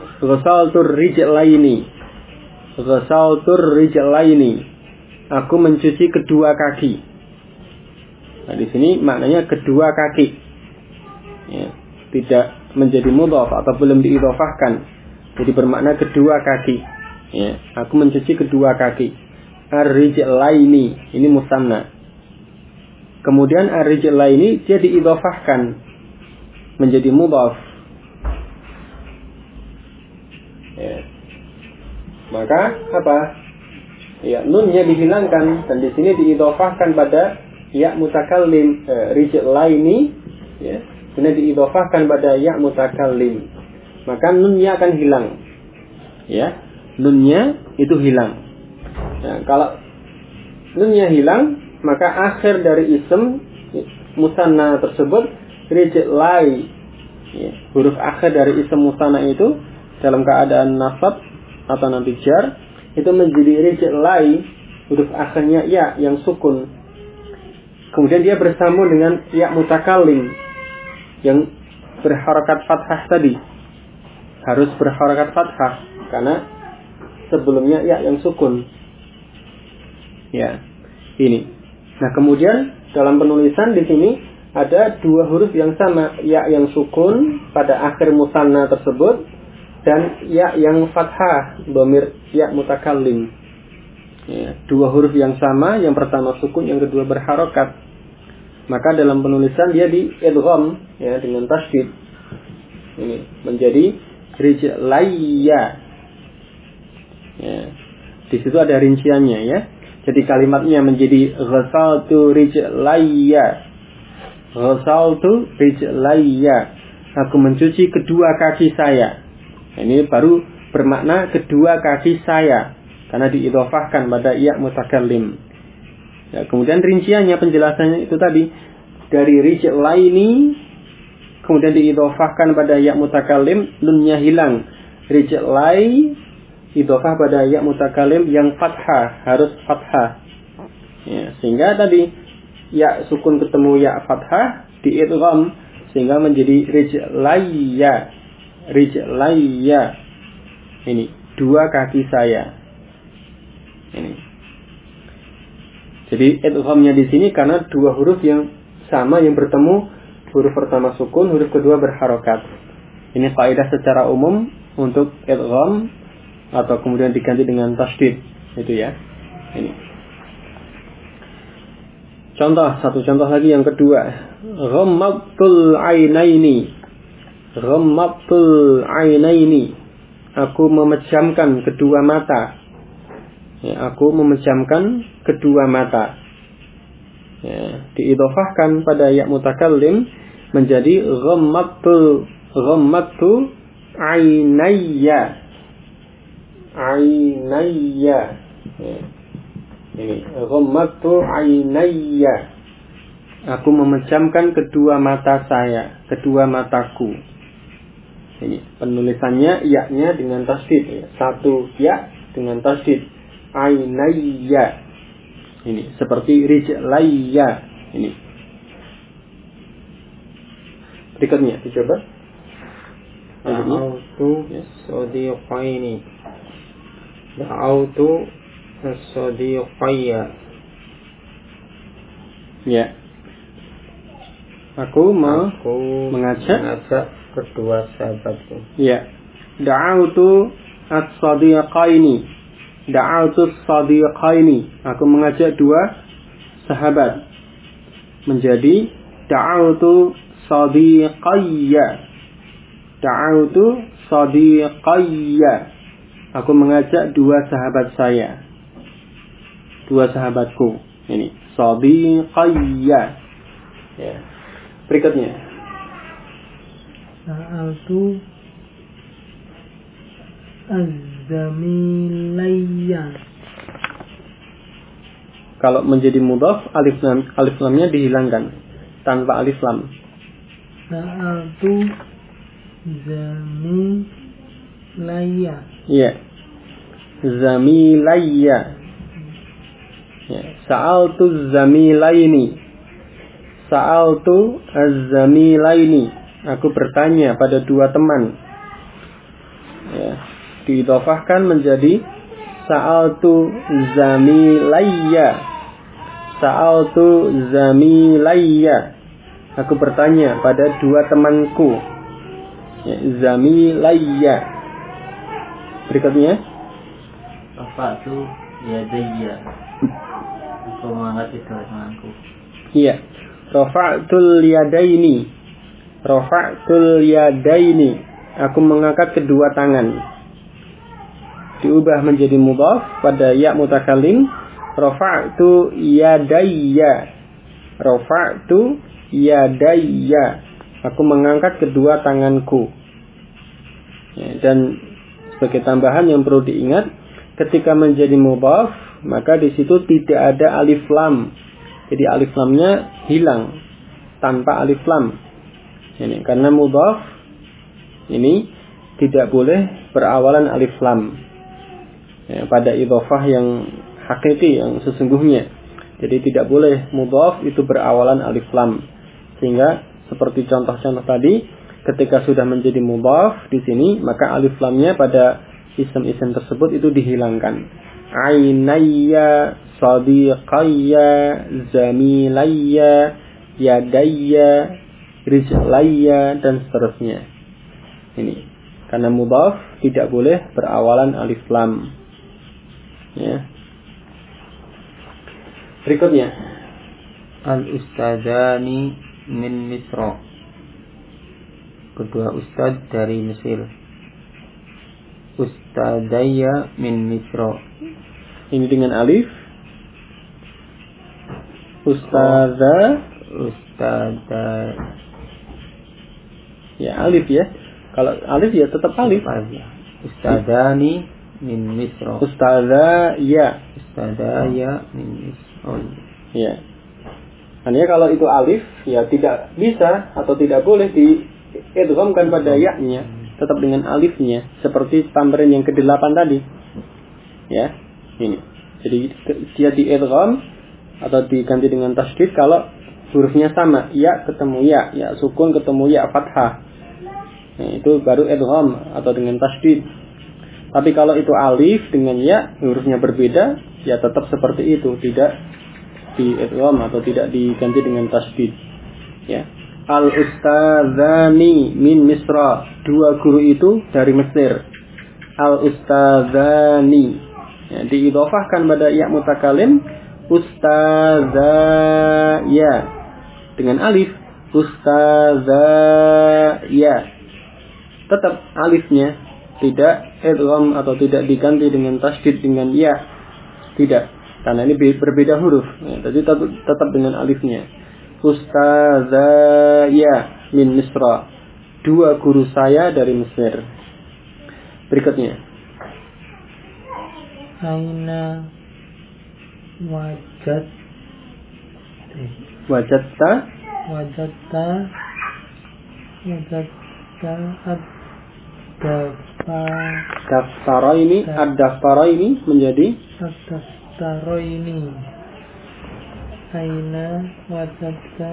[SPEAKER 1] rijlaini, aku mencuci kedua kaki. Nah, di sini maknanya kedua kaki. Ya, tidak menjadi mudhaf atau belum diidhofahkan. Jadi bermakna kedua kaki. Ya, aku mencuci kedua kaki. Ar-rijlaini, ini musanna. Kemudian ar-rijlaini dia diidhofahkan menjadi mudhaf. Ya. Maka apa? Ya, nunnya dihilangkan dan di sini diidhofahkan pada ya mutakallim, rijlaini, ya. Ini diidhofahkan pada ya mutakallim. Maka nunnya akan hilang. Ya, nunnya itu hilang. Nah, kalau nunnya hilang, maka akhir dari ism musanna tersebut rijlai. Ya, huruf akhir dari ism musanna itu dalam keadaan nasab atau nanti jar itu menjadi rijlai, huruf akhirnya ya yang sukun. Kemudian dia bersambung dengan ya mutakallim yang berharakat fathah tadi. Harus berharakat fathah karena sebelumnya ya yang sukun. Ya, ini. Nah, kemudian dalam penulisan di sini ada dua huruf yang sama, ya yang sukun pada akhir musanna tersebut dan ya yang fathah, dhamir ya mutakallim. Ya, dua huruf yang sama, yang pertama sukun, yang kedua berharakat. Maka dalam penulisan dia di idgham ya dengan tasydid. Ini menjadi rijlaiya. Ya. Di situ ada rinciannya ya. Jadi kalimatnya menjadi ghasaltu rijlaiya. Ghasaltu rijlaiya. Aku mencuci kedua kaki saya. Ini baru bermakna kedua kaki saya karena diidhofahkan pada ya mutakallim. Ya, kemudian rinciannya penjelasannya itu tadi dari rijlaini kemudian diidhofahkan pada ya mutakallim, nunnya hilang. Rijlai idhofah pada ya mutakallim yang fathah, harus fathah. Ya, sehingga tadi ya sukun ketemu ya fathah diidgham sehingga menjadi rijlaiya. Rijlaiya. Ini dua kaki saya. Ini. Jadi idghamnya di sini karena dua huruf yang sama yang bertemu, huruf pertama sukun, huruf kedua berharokat. Ini faedah secara umum untuk idgham atau kemudian diganti dengan tasydid, itu ya. Ini. Satu contoh lagi yang kedua. Ghammadtul ainaini. Ghammadtul ainaini. Aku memejamkan kedua mata. Ya, aku memejamkan kedua mata. Ya, diidhofahkan pada ya mutakallim menjadi ghammadtu ainayya. Ainayya. Ya. Ini ghammadtu ainayya. Aku memejamkan kedua mata saya, kedua mataku. Ini penulisannya ya-nya dengan tasdid ya. Satu ya dengan tasdid. Ainayya. Ini seperti rijlayya. Ini. Berikutnya dicoba. Da'autu as-sadiqaini. Da'autu as-sadiqayya. Ya. Aku mengajak
[SPEAKER 3] kedua sahabatku.
[SPEAKER 1] Ya. Da'autu as-sadiqaini. Da'autu as-sadiqaini. Aku mengajak dua sahabat menjadi da'autu sadiqayya. Da'autu sadiqayya. Aku mengajak dua sahabat saya. Dua sahabatku. Ini sadiqayya. Ya. Berikutnya.
[SPEAKER 2] Sa'altu az-zamilayya. Kalau
[SPEAKER 1] menjadi mudhaf alif lamnya dihilangkan tanpa alif lam.
[SPEAKER 2] Sa'altu zamilayya.
[SPEAKER 1] Iya. Zamilayya. Ya. Sa'altu zamilaini. Sa'altu az-zamilaini. Aku bertanya pada dua teman. Ya. Diidhofahkan menjadi sa'altu zamilayya. Sa'altu zamilayya. Aku bertanya pada dua temanku. Ya, zamilayya. Berikutnya.
[SPEAKER 3] Rafa'tu yadayya. Aku mengangkat kedua tanganku.
[SPEAKER 1] Iya. Rafa'tul yadaini. Rafa'tul yadaini. Aku mengangkat kedua tangan. Diubah menjadi mudhaf pada ya mutakallim. Rafa'tu yadayya. Rafa'tu yadayya. Aku mengangkat kedua tanganku. Ya, dan sebagai tambahan yang perlu diingat, ketika menjadi mudhaf, maka di situ tidak ada alif lam. Jadi alif lamnya hilang tanpa alif lam. Ini karena mudhaf ini tidak boleh berawalan alif lam. Ya, pada idhofah yang hakiki, yang sesungguhnya. Jadi tidak boleh mudhaf itu berawalan alif lam. Sehingga seperti contoh-contoh tadi, ketika sudah menjadi mudhaf di sini, maka alif lamnya pada isim-isim tersebut itu dihilangkan. Ainayya, sadiqayya, zamilayya, yadayya, rijlayya, dan seterusnya. Ini karena mudhaf tidak boleh berawalan alif lam. Ya. Berikutnya,
[SPEAKER 3] al-ustadzani min Misra. Kedua ustadz dari Mesir. Ustadzaya min Misra.
[SPEAKER 1] Ini dengan alif. Ustadza. Ya alif ya. Kalau alif ya tetap alif.
[SPEAKER 3] Ustadzani min Misra.
[SPEAKER 1] Ustadzaya.
[SPEAKER 3] Ustadzaya min Misra.
[SPEAKER 1] Ya. Hanya kalau itu alif ya tidak bisa atau tidak boleh diidghamkan pada ya-nya, tetap dengan alifnya seperti tamrin yang ke-8 tadi. Ya. Ini. Jadi dia diidgham atau diganti dengan tasydid kalau hurufnya sama, ya ketemu ya, ya sukun ketemu ya fathah. Nah, itu baru idgham atau dengan tasydid. Tapi kalau itu alif dengan ya, hurufnya berbeda, ya tetap seperti itu, tidak diidgham atau tidak diganti dengan tasydid. Ya. Al-ustadzani min Misra. Dua guru itu dari Mesir. Al-ustadzani. Ya, diidhofahkan pada ya mutakallim ustazaya. Dengan alif, ustazaya. Tetap alifnya tidak idgham atau tidak diganti dengan tasydid dengan ya. Tidak, karena ini berbeda huruf. Ya, jadi tetap dengan alifnya. Ustazaya min Misra. 2 guru saya dari Mesir. Berikutnya.
[SPEAKER 2] Aina
[SPEAKER 1] Wajadta ad-daftaraini menjadi
[SPEAKER 2] ad-daftaraini. Aina wajadta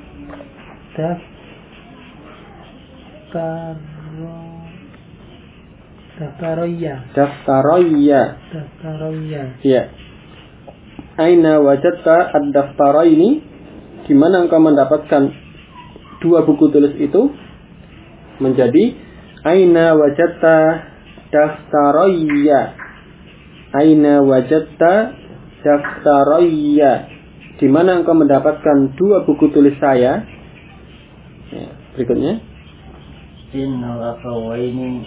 [SPEAKER 2] daftaraya. Ya. Aina wajadta ad-daftaraini. Di mana engkau mendapatkan 2 buku tulis itu? Menjadi aina wajadta daftaraya. Aina wajadta daftaraya. Di mana engkau mendapatkan 2 buku tulis saya? Ya, berikutnya.
[SPEAKER 3] Innal akhawaini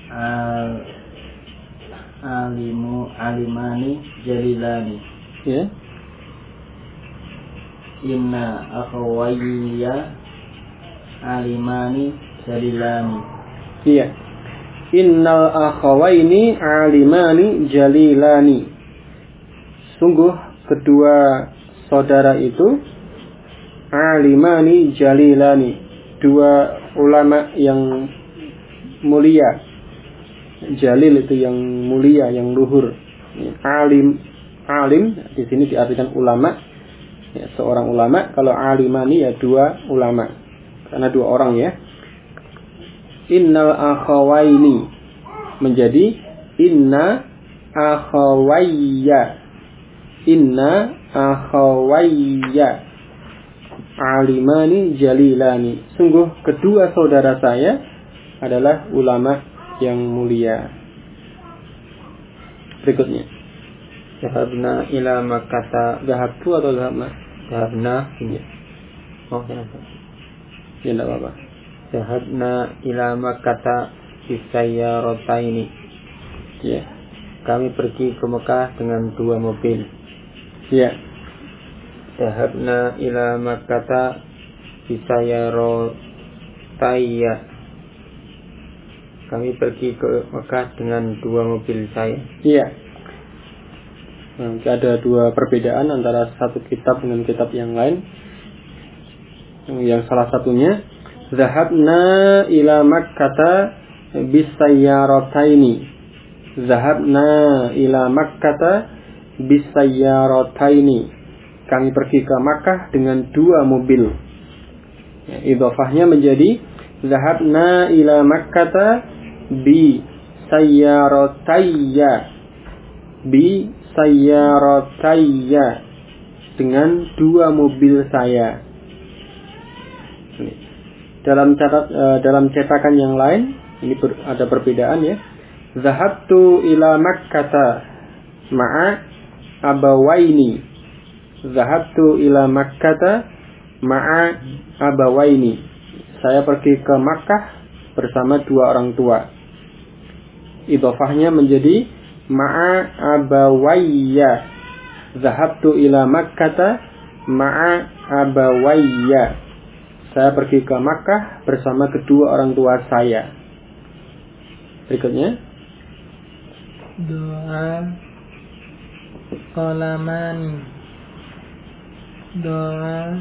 [SPEAKER 3] alimani jalilani.
[SPEAKER 1] Ya.
[SPEAKER 3] Inna akhawayya alimani jalilani.
[SPEAKER 1] Iya. Innal akhawaini alimani jalilani. Sungguh kedua saudara itu alimani jalilani. 2 ulama yang mulia. Jalil itu yang mulia, yang luhur. Alim di sini diartikan ulama. Ya, seorang ulama. Kalau alimani ya 2 ulama, karena 2 orang ya. Innal akhawaini menjadi inna akhawayya. Inna akhawayya alimani jalilani. Sungguh kedua saudara saya adalah ulama yang mulia. Berikutnya. Zahabna ila Makkah. Zahabtu atau zahabna? Zahabna. Iya. Oh, kenapa? Ya, tidak apa-apa. Zahabna ila Makkah bisayyarataini. Ya. Kami pergi ke Mekah dengan 2 mobil. Ya. Zahabna ila Makkah bisayyarataini. Kami pergi ke Mekah dengan 2 mobil saya. Iya. Nah, ada 2 perbedaan antara satu kitab dengan kitab yang lain. Yang salah satunya Zahabna ila Makkah bisayyarataini. Zahabna ila Makkah bisayyarataini. Kami pergi ke Makkah dengan 2 mobil. Ya, idhofahnya menjadi Zahabna ila Makkah bisayyarataini. Sayyarotaya dengan 2 mobil saya. Dalam cetakan yang lain ini ada perbedaan ya. Zahabtu ila Makkah ma'a abawaini. Zahabtu ila Makkah ma'a abawaini. Saya pergi ke Makkah bersama 2 orang tua. Idhofahnya menjadi ma'a abawayya. Zahabtu ila Makkah ma'a abawayya. Saya pergi ke Makkah bersama kedua orang tua saya. Berikutnya.
[SPEAKER 2] Doa qalamani. Doa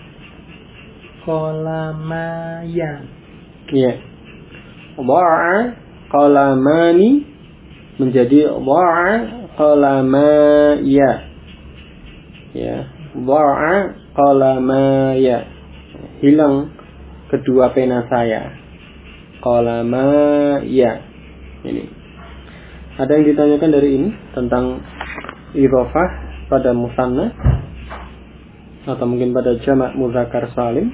[SPEAKER 2] qalamaya.
[SPEAKER 1] Iya. Doa qalamani menjadi dha'a qalamaya. Ya, dha'a qalamaya. Hilang kedua pena saya. Qalamaya. Ini. Ada yang ditanyakan dari ini tentang idhofah pada musanna atau mungkin pada jamak mudzakkar salim?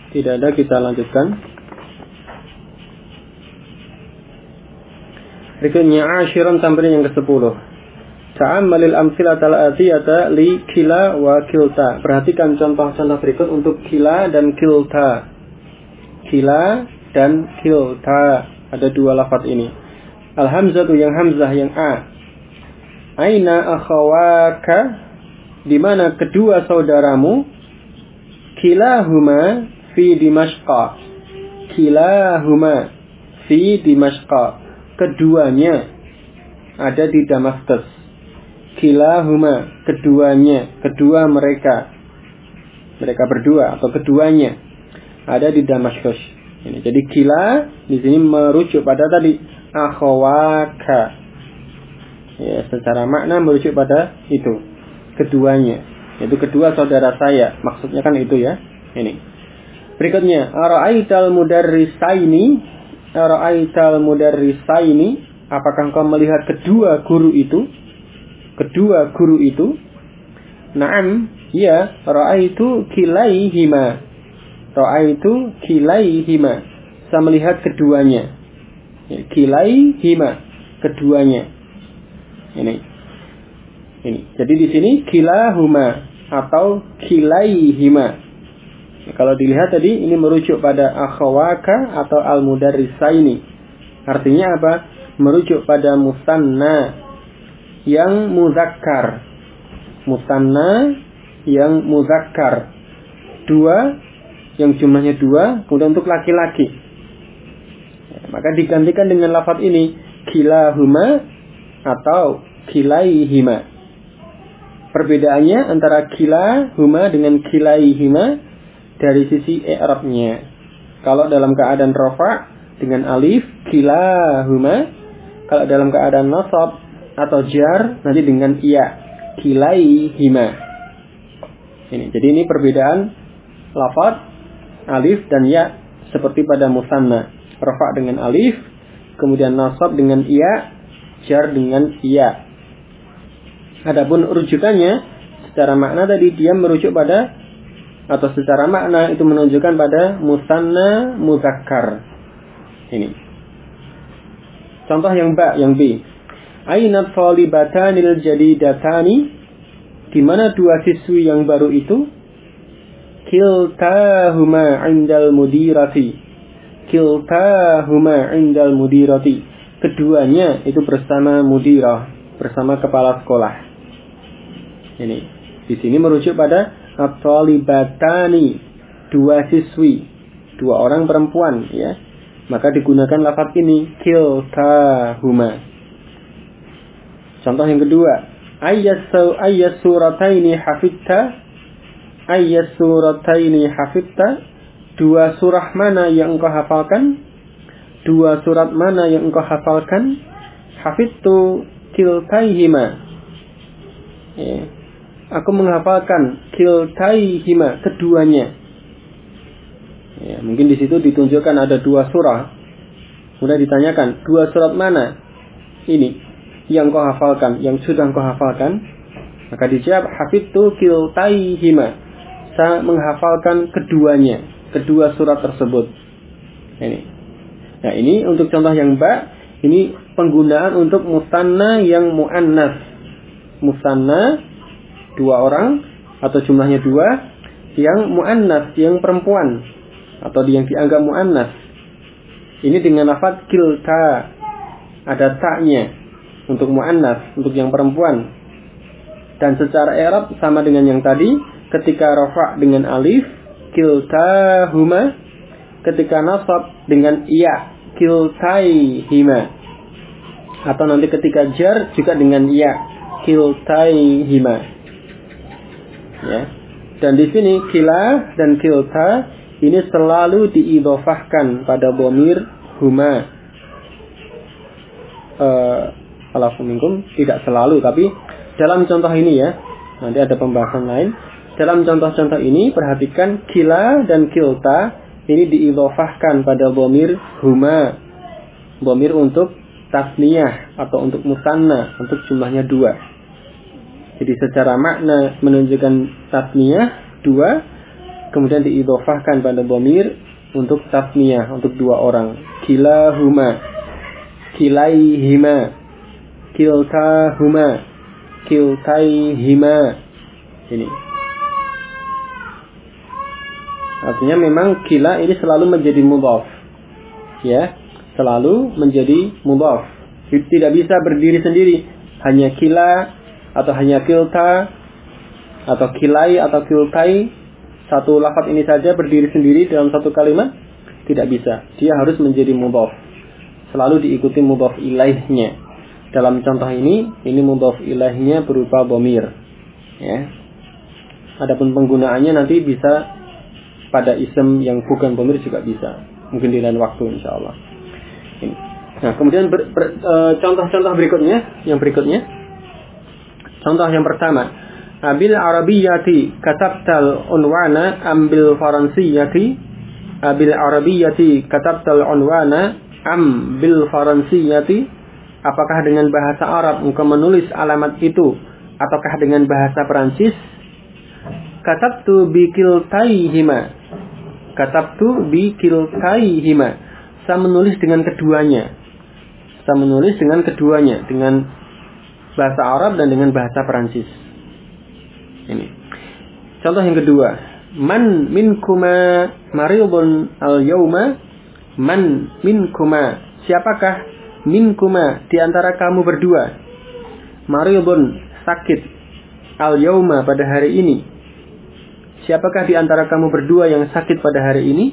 [SPEAKER 1] Tidak ada, kita lanjutkan. Berikutnya asyiran tamrin yang ke-10. Ta'ammalil amsilatal atiyata li kila wa kilta. Perhatikan contoh-contoh berikut untuk kila dan kilta. Kila dan kilta. Ada dua lafaz ini. Al-hamzatu yang hamzah yang a. Aina akhawaka, di mana kedua saudaramu? Kilahuma fi Dimashqa. Kilahuma fi Dimashqa. Keduanya ada di Damaskus. Kilahuma, keduanya, kedua mereka. Mereka berdua atau keduanya ada di Damaskus. Ini jadi kila di sini merujuk pada tadi akhawaka. Ya, secara makna merujuk pada itu, keduanya, yaitu kedua saudara saya. Maksudnya kan itu ya. Ini. Berikutnya, ara'aital mudarrisaini, ara'aital mudarrisaini, apakah engkau melihat kedua guru itu? Kedua guru itu? Naam, ya, ra'aitu kilaihima. Ra'aitu kilaihima. Saya melihat keduanya. Ya, kilaihima, keduanya. Ini. Jadi di sini kilahuma atau kilaihima. Nah, kalau dilihat tadi ini merujuk pada akhawaka atau al-mudarrisaini. Artinya apa? Merujuk pada musanna yang muzakkar. Musanna yang muzakkar. Dua, yang jumlahnya dua, kemudian untuk laki-laki. Ya, maka digantikan dengan lafaz ini kilahuma atau kilaihima. Perbedaannya antara kilahuma dengan kilaihima dari sisi i'rabnya. Kalau dalam keadaan rafa dengan alif kilahuma, kalau dalam keadaan nasab atau jar nanti dengan iya kilaihima. Jadi ini perbedaan lafaz alif dan ya seperti pada musanna. Rafa dengan alif, kemudian nasab dengan iya, jar dengan iya. Adapun rujukannya secara makna tadi dia merujuk pada, atau secara makna itu menunjukkan pada musanna muzakkar. Ini. Contoh yang B. Aina thalibatanil jadidatani, di mana dua siswi yang baru itu? Kiltahuma 'indal mudirati. Kiltahuma 'indal mudirati. Keduanya itu bersama mudirah, bersama kepala sekolah. Ini di sini merujuk pada at-thalibatani, dua siswi, dua orang perempuan, ya. Maka digunakan lafaz ini kiltahuma. Contoh yang kedua, ayyas surataini hafidta, ayyas surataini hafidta, dua surah mana yang engkau hafalkan? Dua surat mana yang engkau hafalkan? Hafidtu kiltaihima. Ya. Aku menghafalkan kiltaihima, keduanya. Ya, mungkin di situ ditunjukkan ada dua surah. Kemudian ditanyakan, dua surat mana ini yang engkau hafalkan, yang sudah engkau hafalkan? Maka dijawab hafidtu kiltaihima. Saya menghafalkan keduanya, kedua surat tersebut. Ini. Nah, ini untuk contoh yang ba, ini penggunaan untuk musanna yang muannas. Musanna dua orang atau jumlahnya dua, yang muannas yang perempuan atau yang dianggap muannas. Ini dengan lafaz kilta, ada ta'nya untuk muannas, untuk yang perempuan. Dan secara i'rab sama dengan yang tadi, ketika rafa dengan alif kiltahuma, ketika nasab dengan iya kiltaihima, atau nanti ketika jar juga dengan iya kiltaihima. Ya. Dan di sini kila dan kilta ini selalu diidhofahkan pada dhamir huma. Alaikum, tidak selalu, tapi dalam contoh ini ya, nanti ada pembahasan lain. Dalam contoh-contoh ini perhatikan kila dan kilta ini diidhofahkan pada dhamir huma. Dhamir untuk tasniyah atau untuk musanna, untuk jumlahnya dua. Jadi secara makna menunjukkan tasniyah dua,
[SPEAKER 2] kemudian diidhofahkan pada dhamir untuk tasniyah, untuk dua orang. Kilahuma, kilaihima, kiltahuma, kiltaihima. Ini artinya memang kila ini selalu menjadi mudhaf. Ya, selalu menjadi mudhaf. Tidak bisa berdiri sendiri. Hanya kila atau hanya kilta atau kilai atau kiltai, satu lafaz ini saja berdiri sendiri dalam satu kalimat, tidak bisa. Dia harus menjadi mudhaf. Selalu diikuti mudhaf ilaihnya. Dalam contoh ini mudhaf ilaihnya berupa dhamir. Ya. Adapun penggunaannya nanti bisa pada ism yang bukan dhamir juga bisa. Mungkin di lain waktu insyaallah. Ini. Nah, kemudian contoh-contoh berikutnya, contoh yang pertama, abil arabiyyati katabtal unwana ambil faransiyati. Abil arabiyyati katabtal unwana ambil faransiyati. Apakah dengan bahasa Arab engkau menulis alamat itu ataukah dengan bahasa Perancis? Katabtu bi kiltaihima. Katabtu bi kiltaihima. Saya menulis dengan keduanya. Dengan bahasa Arab dan dengan bahasa Perancis. Ini. Contoh yang kedua. Man minkuma maridun al-yawma. Man minkuma. Siapakah minkuma di antara kamu berdua? Maridun, sakit. Al-yawma, pada hari ini. Siapakah di antara kamu berdua yang sakit pada hari ini?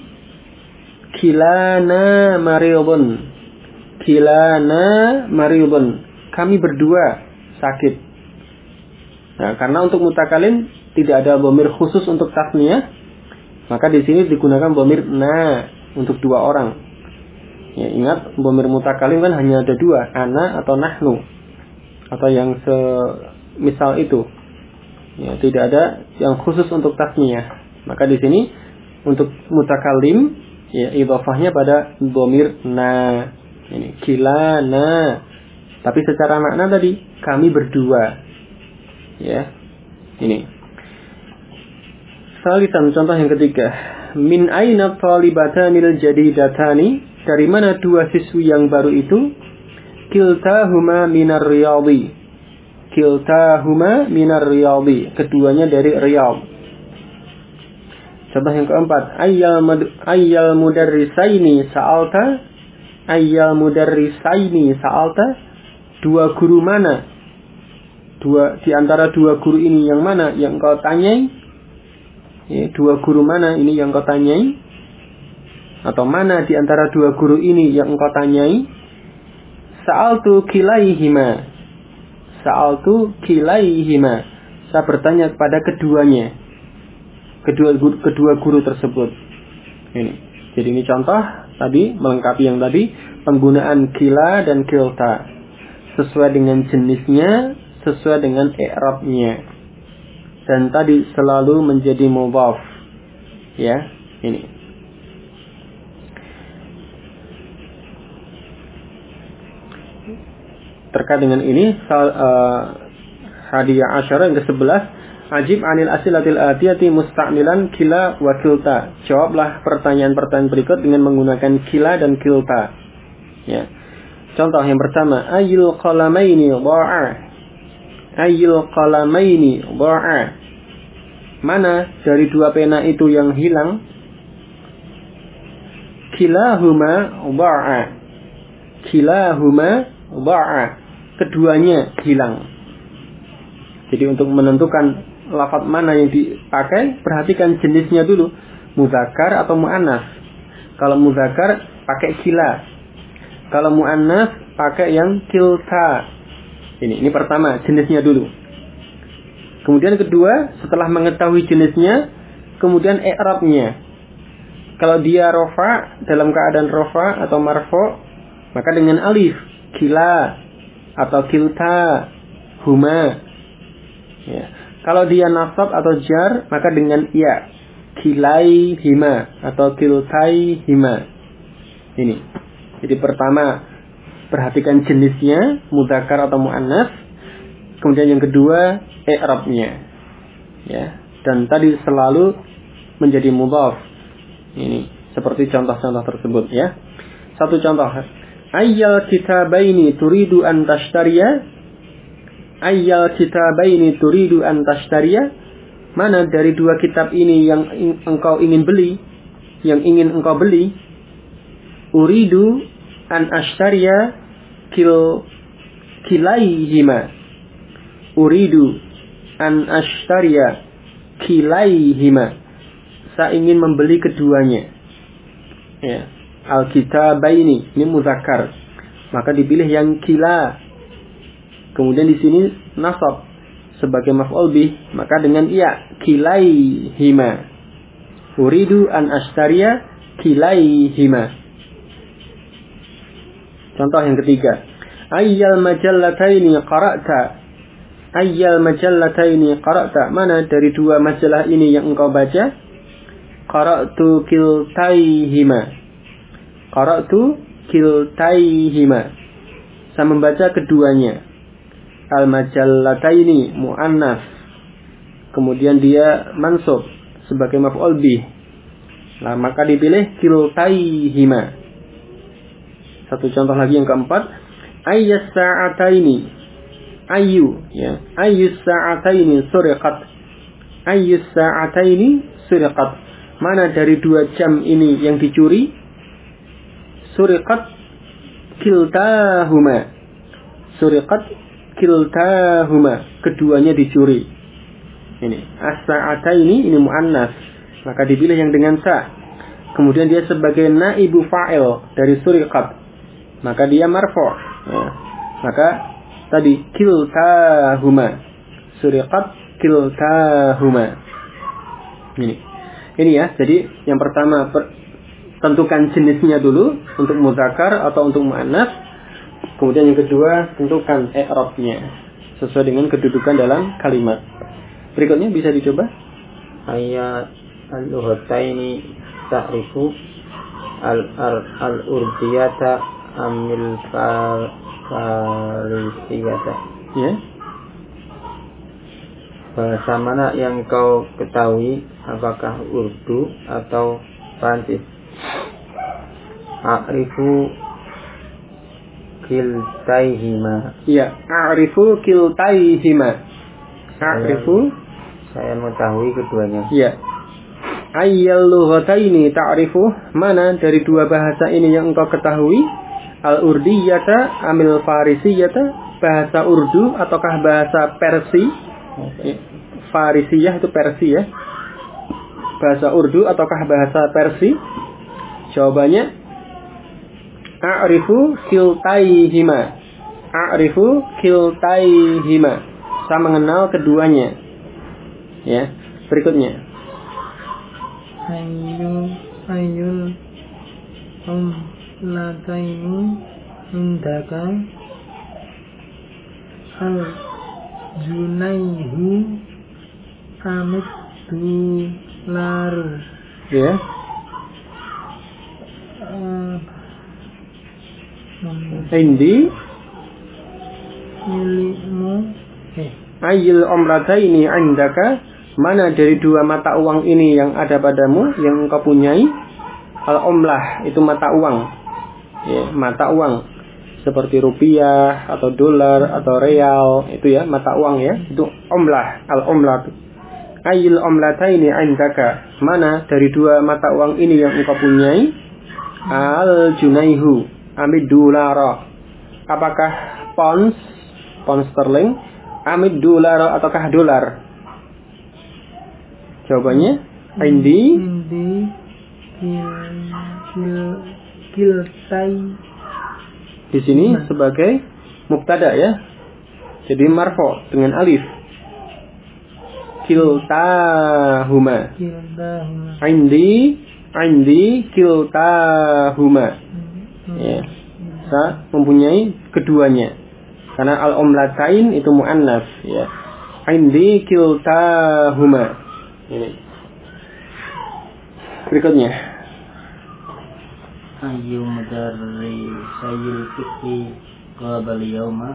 [SPEAKER 2] Kilana maridun. Kilana maridun. Kami berdua sakit. Nah, karena untuk mutakalim tidak ada dhamir khusus untuk tasniyah, maka di sini digunakan dhamir na untuk dua orang. Ya, ingat dhamir mutakalim kan hanya ada dua, ana atau nahnu, atau yang semisal itu. Ya, tidak ada yang khusus untuk tasniyah. Maka di sini untuk mutakalim, ya, idhofahnya pada dhamir na. Ini kilana. Tapi secara makna tadi kami berdua. Ya. Ini. Salisan, contoh yang ketiga. Min aina talibatanil jadidatani? Dari mana dua siswi yang baru itu? Kiltahuma minar riyadhi. Kiltahuma minar riyadhi. Keduanya dari Riyadh. Contoh yang keempat. Ayyal mudarrisaini sa'alta? Ayyal mudarrisaini sa'alta? Dua guru mana? Di antara dua guru ini yang mana yang kau tanyai? Ya, dua guru mana ini yang kau tanyai? Atau mana di antara dua guru ini yang engkau tanyai? Sa'altu kilaihima. Sa'altu kilaihima. Saya bertanya kepada keduanya. Kedua guru tersebut. Ini. Jadi ini contoh tadi, melengkapi yang tadi, penggunaan kila dan kilta sesuai dengan jenisnya, sesuai dengan i'rabnya. Dan tadi selalu menjadi mudhaf. Ya, ini. Terkait dengan ini, hadiah asyara yang ke-11, ajib anil asilatil atiyati musta'milan kila wa kilta. Jawablah pertanyaan-pertanyaan berikut dengan menggunakan kila dan kilta. Ya. Contoh yang pertama, ayyul qalamaini dha'a. Ayyul qalamaini dha'a. Mana dari dua pena itu yang hilang? Kilahuma dha'a. Kilahuma dha'a. Keduanya hilang. Jadi untuk menentukan lafaz mana yang dipakai, perhatikan jenisnya dulu, mudzakkar atau muannas. Kalau mudzakkar pakai kila, kalau muannas pakai yang kilta. Ini pertama, jenisnya dulu. Kemudian kedua, setelah mengetahui jenisnya, kemudian i'rabnya. Kalau dia rafa, dalam keadaan rafa atau marfu, maka dengan alif, kila atau kilta, huma. Ya. Kalau dia nasab atau jar, maka dengan ya, kilai hima atau kiltai hima. Ini. Jadi pertama, perhatikan jenisnya, mudzakkar atau muannas. Kemudian yang kedua, i'rabnya. Ya. Dan tadi selalu menjadi mudhaf. Ini seperti contoh-contoh tersebut ya. Satu contoh. Ayyal kitabaini turidu an tashtariya? Ayyal kitabaini turidu an tashtariya? Mana dari dua kitab ini yang engkau ingin beli? Yang ingin engkau beli? Uridu an ashtariya kilaihima. Uridu an ashtariya kilaihima. Saya ingin membeli keduanya. Ya. Al-kitabaini ini muzakkar. Maka dipilih yang kila. Kemudian di sini nasab sebagai maf'ul bih, maka dengan iya kilaihima. Uridu an ashtariya kilaihima. Contoh yang ketiga. Ayyal majallataini qara'ta? Ayyal majallataini qara'ta? Mana dari dua majalah ini yang engkau baca? Qara'tu kiltaihima. Qara'tu kiltaihima. Saya membaca keduanya. Al-majallataini mu'annas. Kemudian dia mansub sebagai maf'ul bih. Nah, maka dipilih kiltaihima. Satu contoh lagi yang keempat. Ayyas sa'ataini. Ayyu, ya. Ayyus sa'ataini suriqat. Ayyus sa'ataini suriqat. Mana dari dua jam ini yang dicuri? Suriqat kiltahuma. Suriqat kiltahuma. Keduanya dicuri. Ini as-sa'ataini ini muannas. Maka dipilih yang dengan sa. Kemudian dia sebagai naibu fa'il dari suriqat. Maka dia marfu'. Ya. Maka tadi kiltahuma. Suriqat kiltahuma. Ini ya. Jadi yang pertama tentukan jenisnya dulu untuk muzakkar atau untuk muannas. Kemudian yang kedua tentukan i'rabnya sesuai dengan kedudukan dalam kalimat. Berikutnya bisa dicoba.
[SPEAKER 3] Ayat al-lughataini ta'rifu al-urdiyata amil farisiyata.
[SPEAKER 2] Ya.
[SPEAKER 3] Bahasa mana yang kau ketahui, apakah Urdu atau Prancis? A'rifu kiltaihima.
[SPEAKER 2] Ya, a'rifu kiltaihima. A'rifu,
[SPEAKER 3] saya mengetahui keduanya.
[SPEAKER 2] ya. Ayyal lughataini ta'rifu? Mana dari dua bahasa ini yang engkau ketahui? Al-urdiyata amil farisiyata? Bahasa Urdu ataukah bahasa Persia? Farisiyah itu Persia ya. Bahasa Urdu ataukah bahasa Persia? Jawabannya a'rifu kiltaihima. A'rifu kiltaihima. Saya mengenal keduanya. Ya, berikutnya.
[SPEAKER 1] Ayyul lataini indaka al junaihu amit dolar.
[SPEAKER 2] Ya. Indi
[SPEAKER 1] milikmu.
[SPEAKER 2] Ayyul umrataini indaka? Mana dari dua mata uang ini yang ada padamu, yang engkau punyai? Al-umlah itu mata uang. Ya, mata uang seperti rupiah atau dolar atau real, itu ya mata uang ya. Itu umlah, al-umlah. Ayyul umlataini indaka? Mana dari dua mata uang ini yang engkau punyai? Al-junaihu amid dolara. Apakah pound sterling, amid dolara ataukah dolar? Jawabannya indi kiltai. Di sini sebagai mubtada ya. Jadi marfu dengan alif. Kiltahuma. Indi kiltahuma. Ya. Saya mempunyai keduanya. Karena al-umlatain itu muannas ya. Indi kiltahuma. Ini. Berikutnya.
[SPEAKER 3] Ayyu mudarrisayil fiqhi ghaba al-yawma.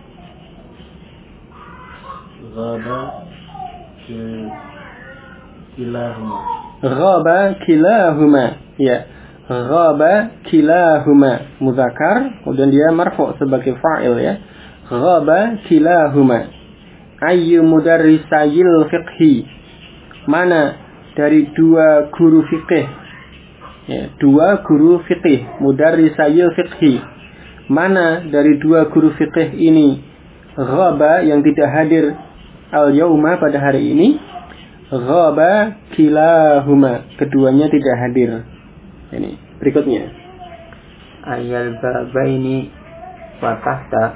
[SPEAKER 3] Ghaba
[SPEAKER 2] Ghaba kilahuma. Ya. Ghaba kilahuma muzakkar, kemudian dia marfu sebagai fa'il ya. Ghaba kilahuma. Ayyu mudarrisayil fiqhi. Mana dari dua guru fikih? Ya, dua guru fikih, mudarrisayil fiqhi. Mana dari dua guru fikih ini ghaba yang tidak hadir al-yauma pada hari ini? Ghaba kilahuma, keduanya tidak hadir. Ini berikutnya.
[SPEAKER 3] Ayal babaini fatahta.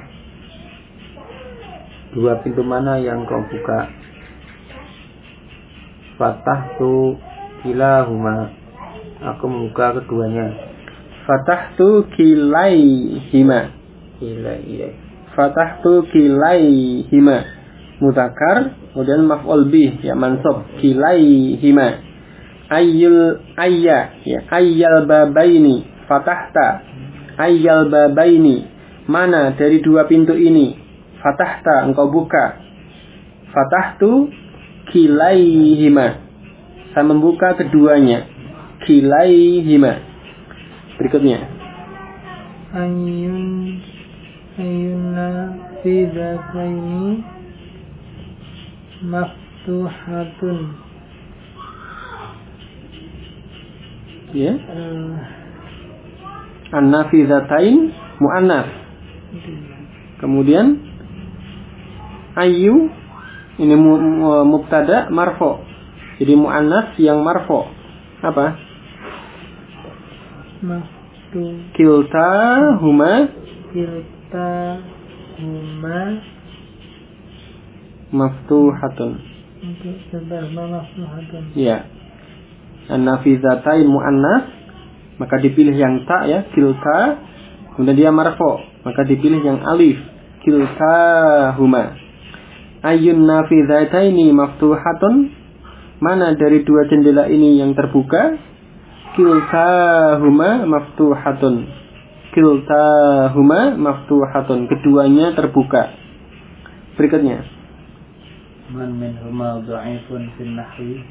[SPEAKER 3] Dua pintu mana yang kau buka? Fatahtu kilahuma. Aku membuka keduanya. Fatahtu kilaihima. Fatahtu kilaihima. Muzakkar, kemudian maf'ul bih ya mansub kilaihima. Ayyal babaini fatahta. Ayyal babaini, mana dari dua pintu ini? Fatahta, engkau buka. Fatahtu kilaihima, saya membuka keduanya. Kilaihima. Berikutnya. Ayyuna fi dzataini maftuhatun. Ya. An-nafizatain muannas. Kemudian ayyu ini mubtada marfu. Jadi muannas yang marfu. Apa? Kiltahuma maftuhatun. Ya. An-nafizatain muannas, maka dipilih yang ta ya, kilta. Kemudian dia marfu, maka dipilih yang alif, kiltahuma. Ayyun nafizataini maftuhatun, mana dari dua jendela ini yang terbuka? Kiltahuma maftuhatun. Kiltahuma maftuhatun, keduanya terbuka. Berikutnya. Man minhuma dha'ifun fin nahwi.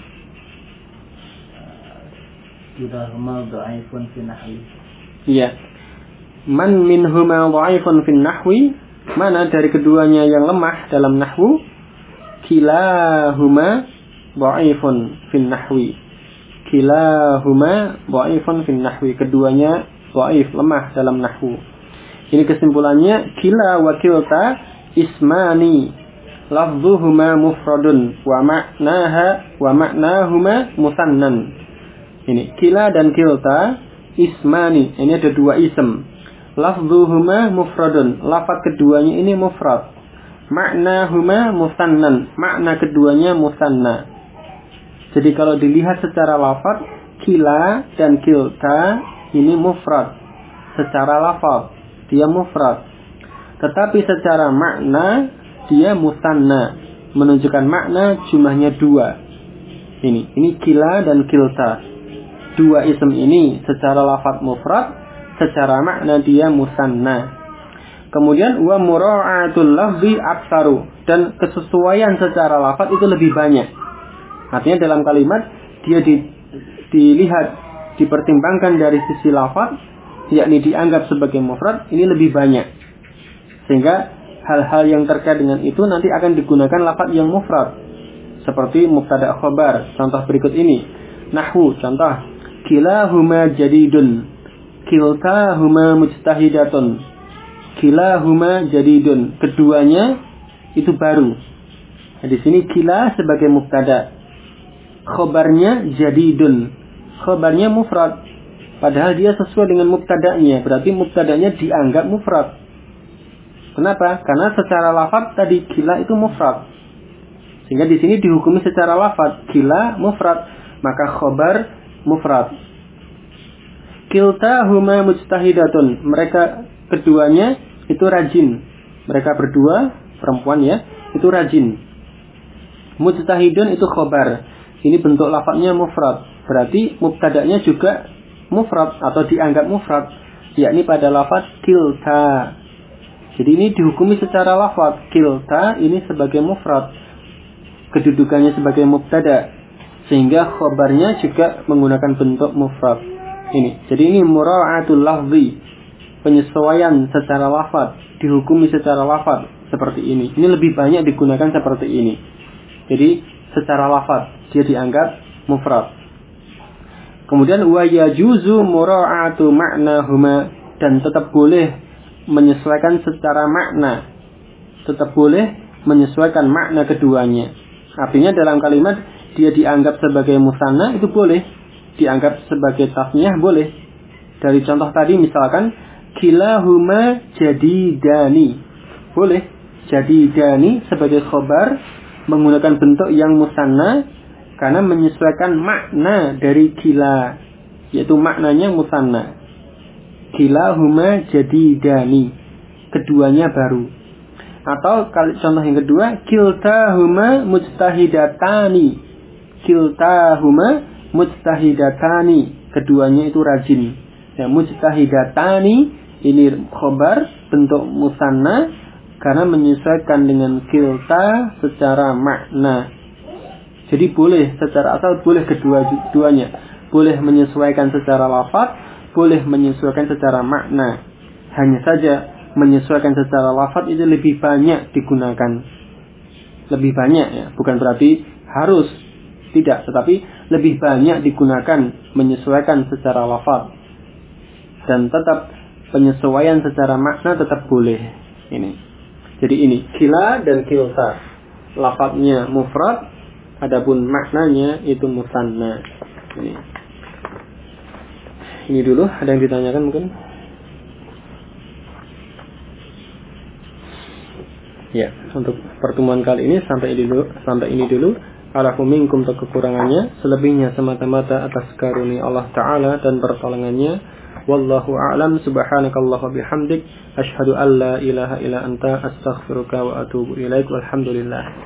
[SPEAKER 3] Kilahuma dha'ifun fin nahwi.
[SPEAKER 2] Iya. Man minhuma dha'ifun fin nahwi, mana dari keduanya yang lemah dalam nahwu? Kilahuma dha'ifun fin nahwi. Kilahuma dha'ifun fin nahwi, keduanya dha'if, lemah dalam nahwu. Ini kesimpulannya, kila wa kilta ismani lafzuhuma mufradun wa ma'nahuma musannan. Ini kila dan kilta ismani, ini ada dua ism. Lafzuhuma mufradun, lafaz keduanya ini mufrad. Ma'nahuma musannan, makna keduanya musanna. Jadi kalau dilihat secara lafaz, kila dan kilta ini mufrad. Secara lafaz dia mufrad. Tetapi secara makna dia musanna, menunjukkan makna jumlahnya dua. Ini kila dan kilta. Dua ism ini secara lafaz mufrad, secara makna dia musanna. Kemudian wa mura'atul lafzi aktsaru, dan kesesuaian secara lafaz itu lebih banyak. Artinya dalam kalimat dia dilihat, dipertimbangkan dari sisi lafaz, yakni dianggap sebagai mufrad, ini lebih banyak. Sehingga hal-hal yang terkait dengan itu nanti akan digunakan lafaz yang mufrad. Seperti mubtada khabar, contoh berikut ini. Nahwu, contoh. Kilahuma jadidun. Kiltahuma mujtahidatun. Kilahuma jadidun. Keduanya itu baru. Nah, di sini kila sebagai mubtada. Khabarnya jadidun. Khabarnya mufrad. Padahal dia sesuai dengan mubtadanya. Berarti mubtadanya dianggap mufrad. Kenapa? Karena secara lafaz tadi kila itu mufrad. Sehingga di sini dihukumi secara lafaz kila mufrad, maka khabar mufrad. Kiltahuma mujtahidatun. Mereka keduanya itu rajin. Mereka berdua perempuan ya, itu rajin. Mujtahidun itu khabar. Ini bentuk lafaznya mufrad. Berarti mubtadanya juga mufrad atau dianggap mufrad, yakni pada lafaz kilta. Jadi ini dihukumi secara lafaz. Kilta ini sebagai mufrad, kedudukannya sebagai mubtada.
[SPEAKER 3] sehingga khabarnya juga menggunakan bentuk mufrad. Ini. Jadi ini mura'atul lafzi, penyesuaian secara lafaz, dihukumi secara lafaz seperti ini. Ini lebih banyak digunakan seperti ini. Jadi secara lafaz dia dianggap mufrad. Kemudian wa yajuzu mura'atu ma'nahuma, dan tetap boleh menyesuaikan secara makna. Tetap boleh menyesuaikan makna keduanya. Artinya dalam kalimat dia dianggap sebagai musanna itu boleh, dianggap sebagai tasniyah boleh. Dari contoh tadi misalkan kilahuma jadidani, boleh jadidani sebagai khobar menggunakan bentuk yang musanna karena menyesuaikan makna dari kila, yaitu maknanya musanna. Kilahuma jadidani, keduanya baru. Atau contoh yang kedua, kiltahuma mujtahidatani, kiltahuma mujtahidatani, keduanya itu rajin. Ya, mujtahidatani ini khobar bentuk musanna karena menyesuaikan dengan kilta secara makna. Jadi boleh secara asal, boleh kedua-duanya, boleh menyesuaikan secara lafaz, boleh menyesuaikan secara makna. Hanya saja menyesuaikan secara lafaz itu lebih banyak digunakan. Lebih banyak ya, bukan berarti harus, tidak, tetapi lebih banyak digunakan menyesuaikan secara lafaz. Dan tetap penyesuaian secara makna tetap boleh. Ini. Jadi ini kila dan kilta. Lafaznya mufrad, adapun maknanya itu musanna. Ini dulu, ada yang ditanyakan mungkin? Ya, untuk pertemuan kali ini sampai ini dulu. Alafu minkum kekurangannya, selebihnya semata-mata atas karunia Allah Ta'ala dan pertolongannya. Wallahu a'lam. Subhanakallah wa bihamdik, asyhadu an la ilaha illa anta, astaghfiruka wa atubu ilaik. Walhamdulillah.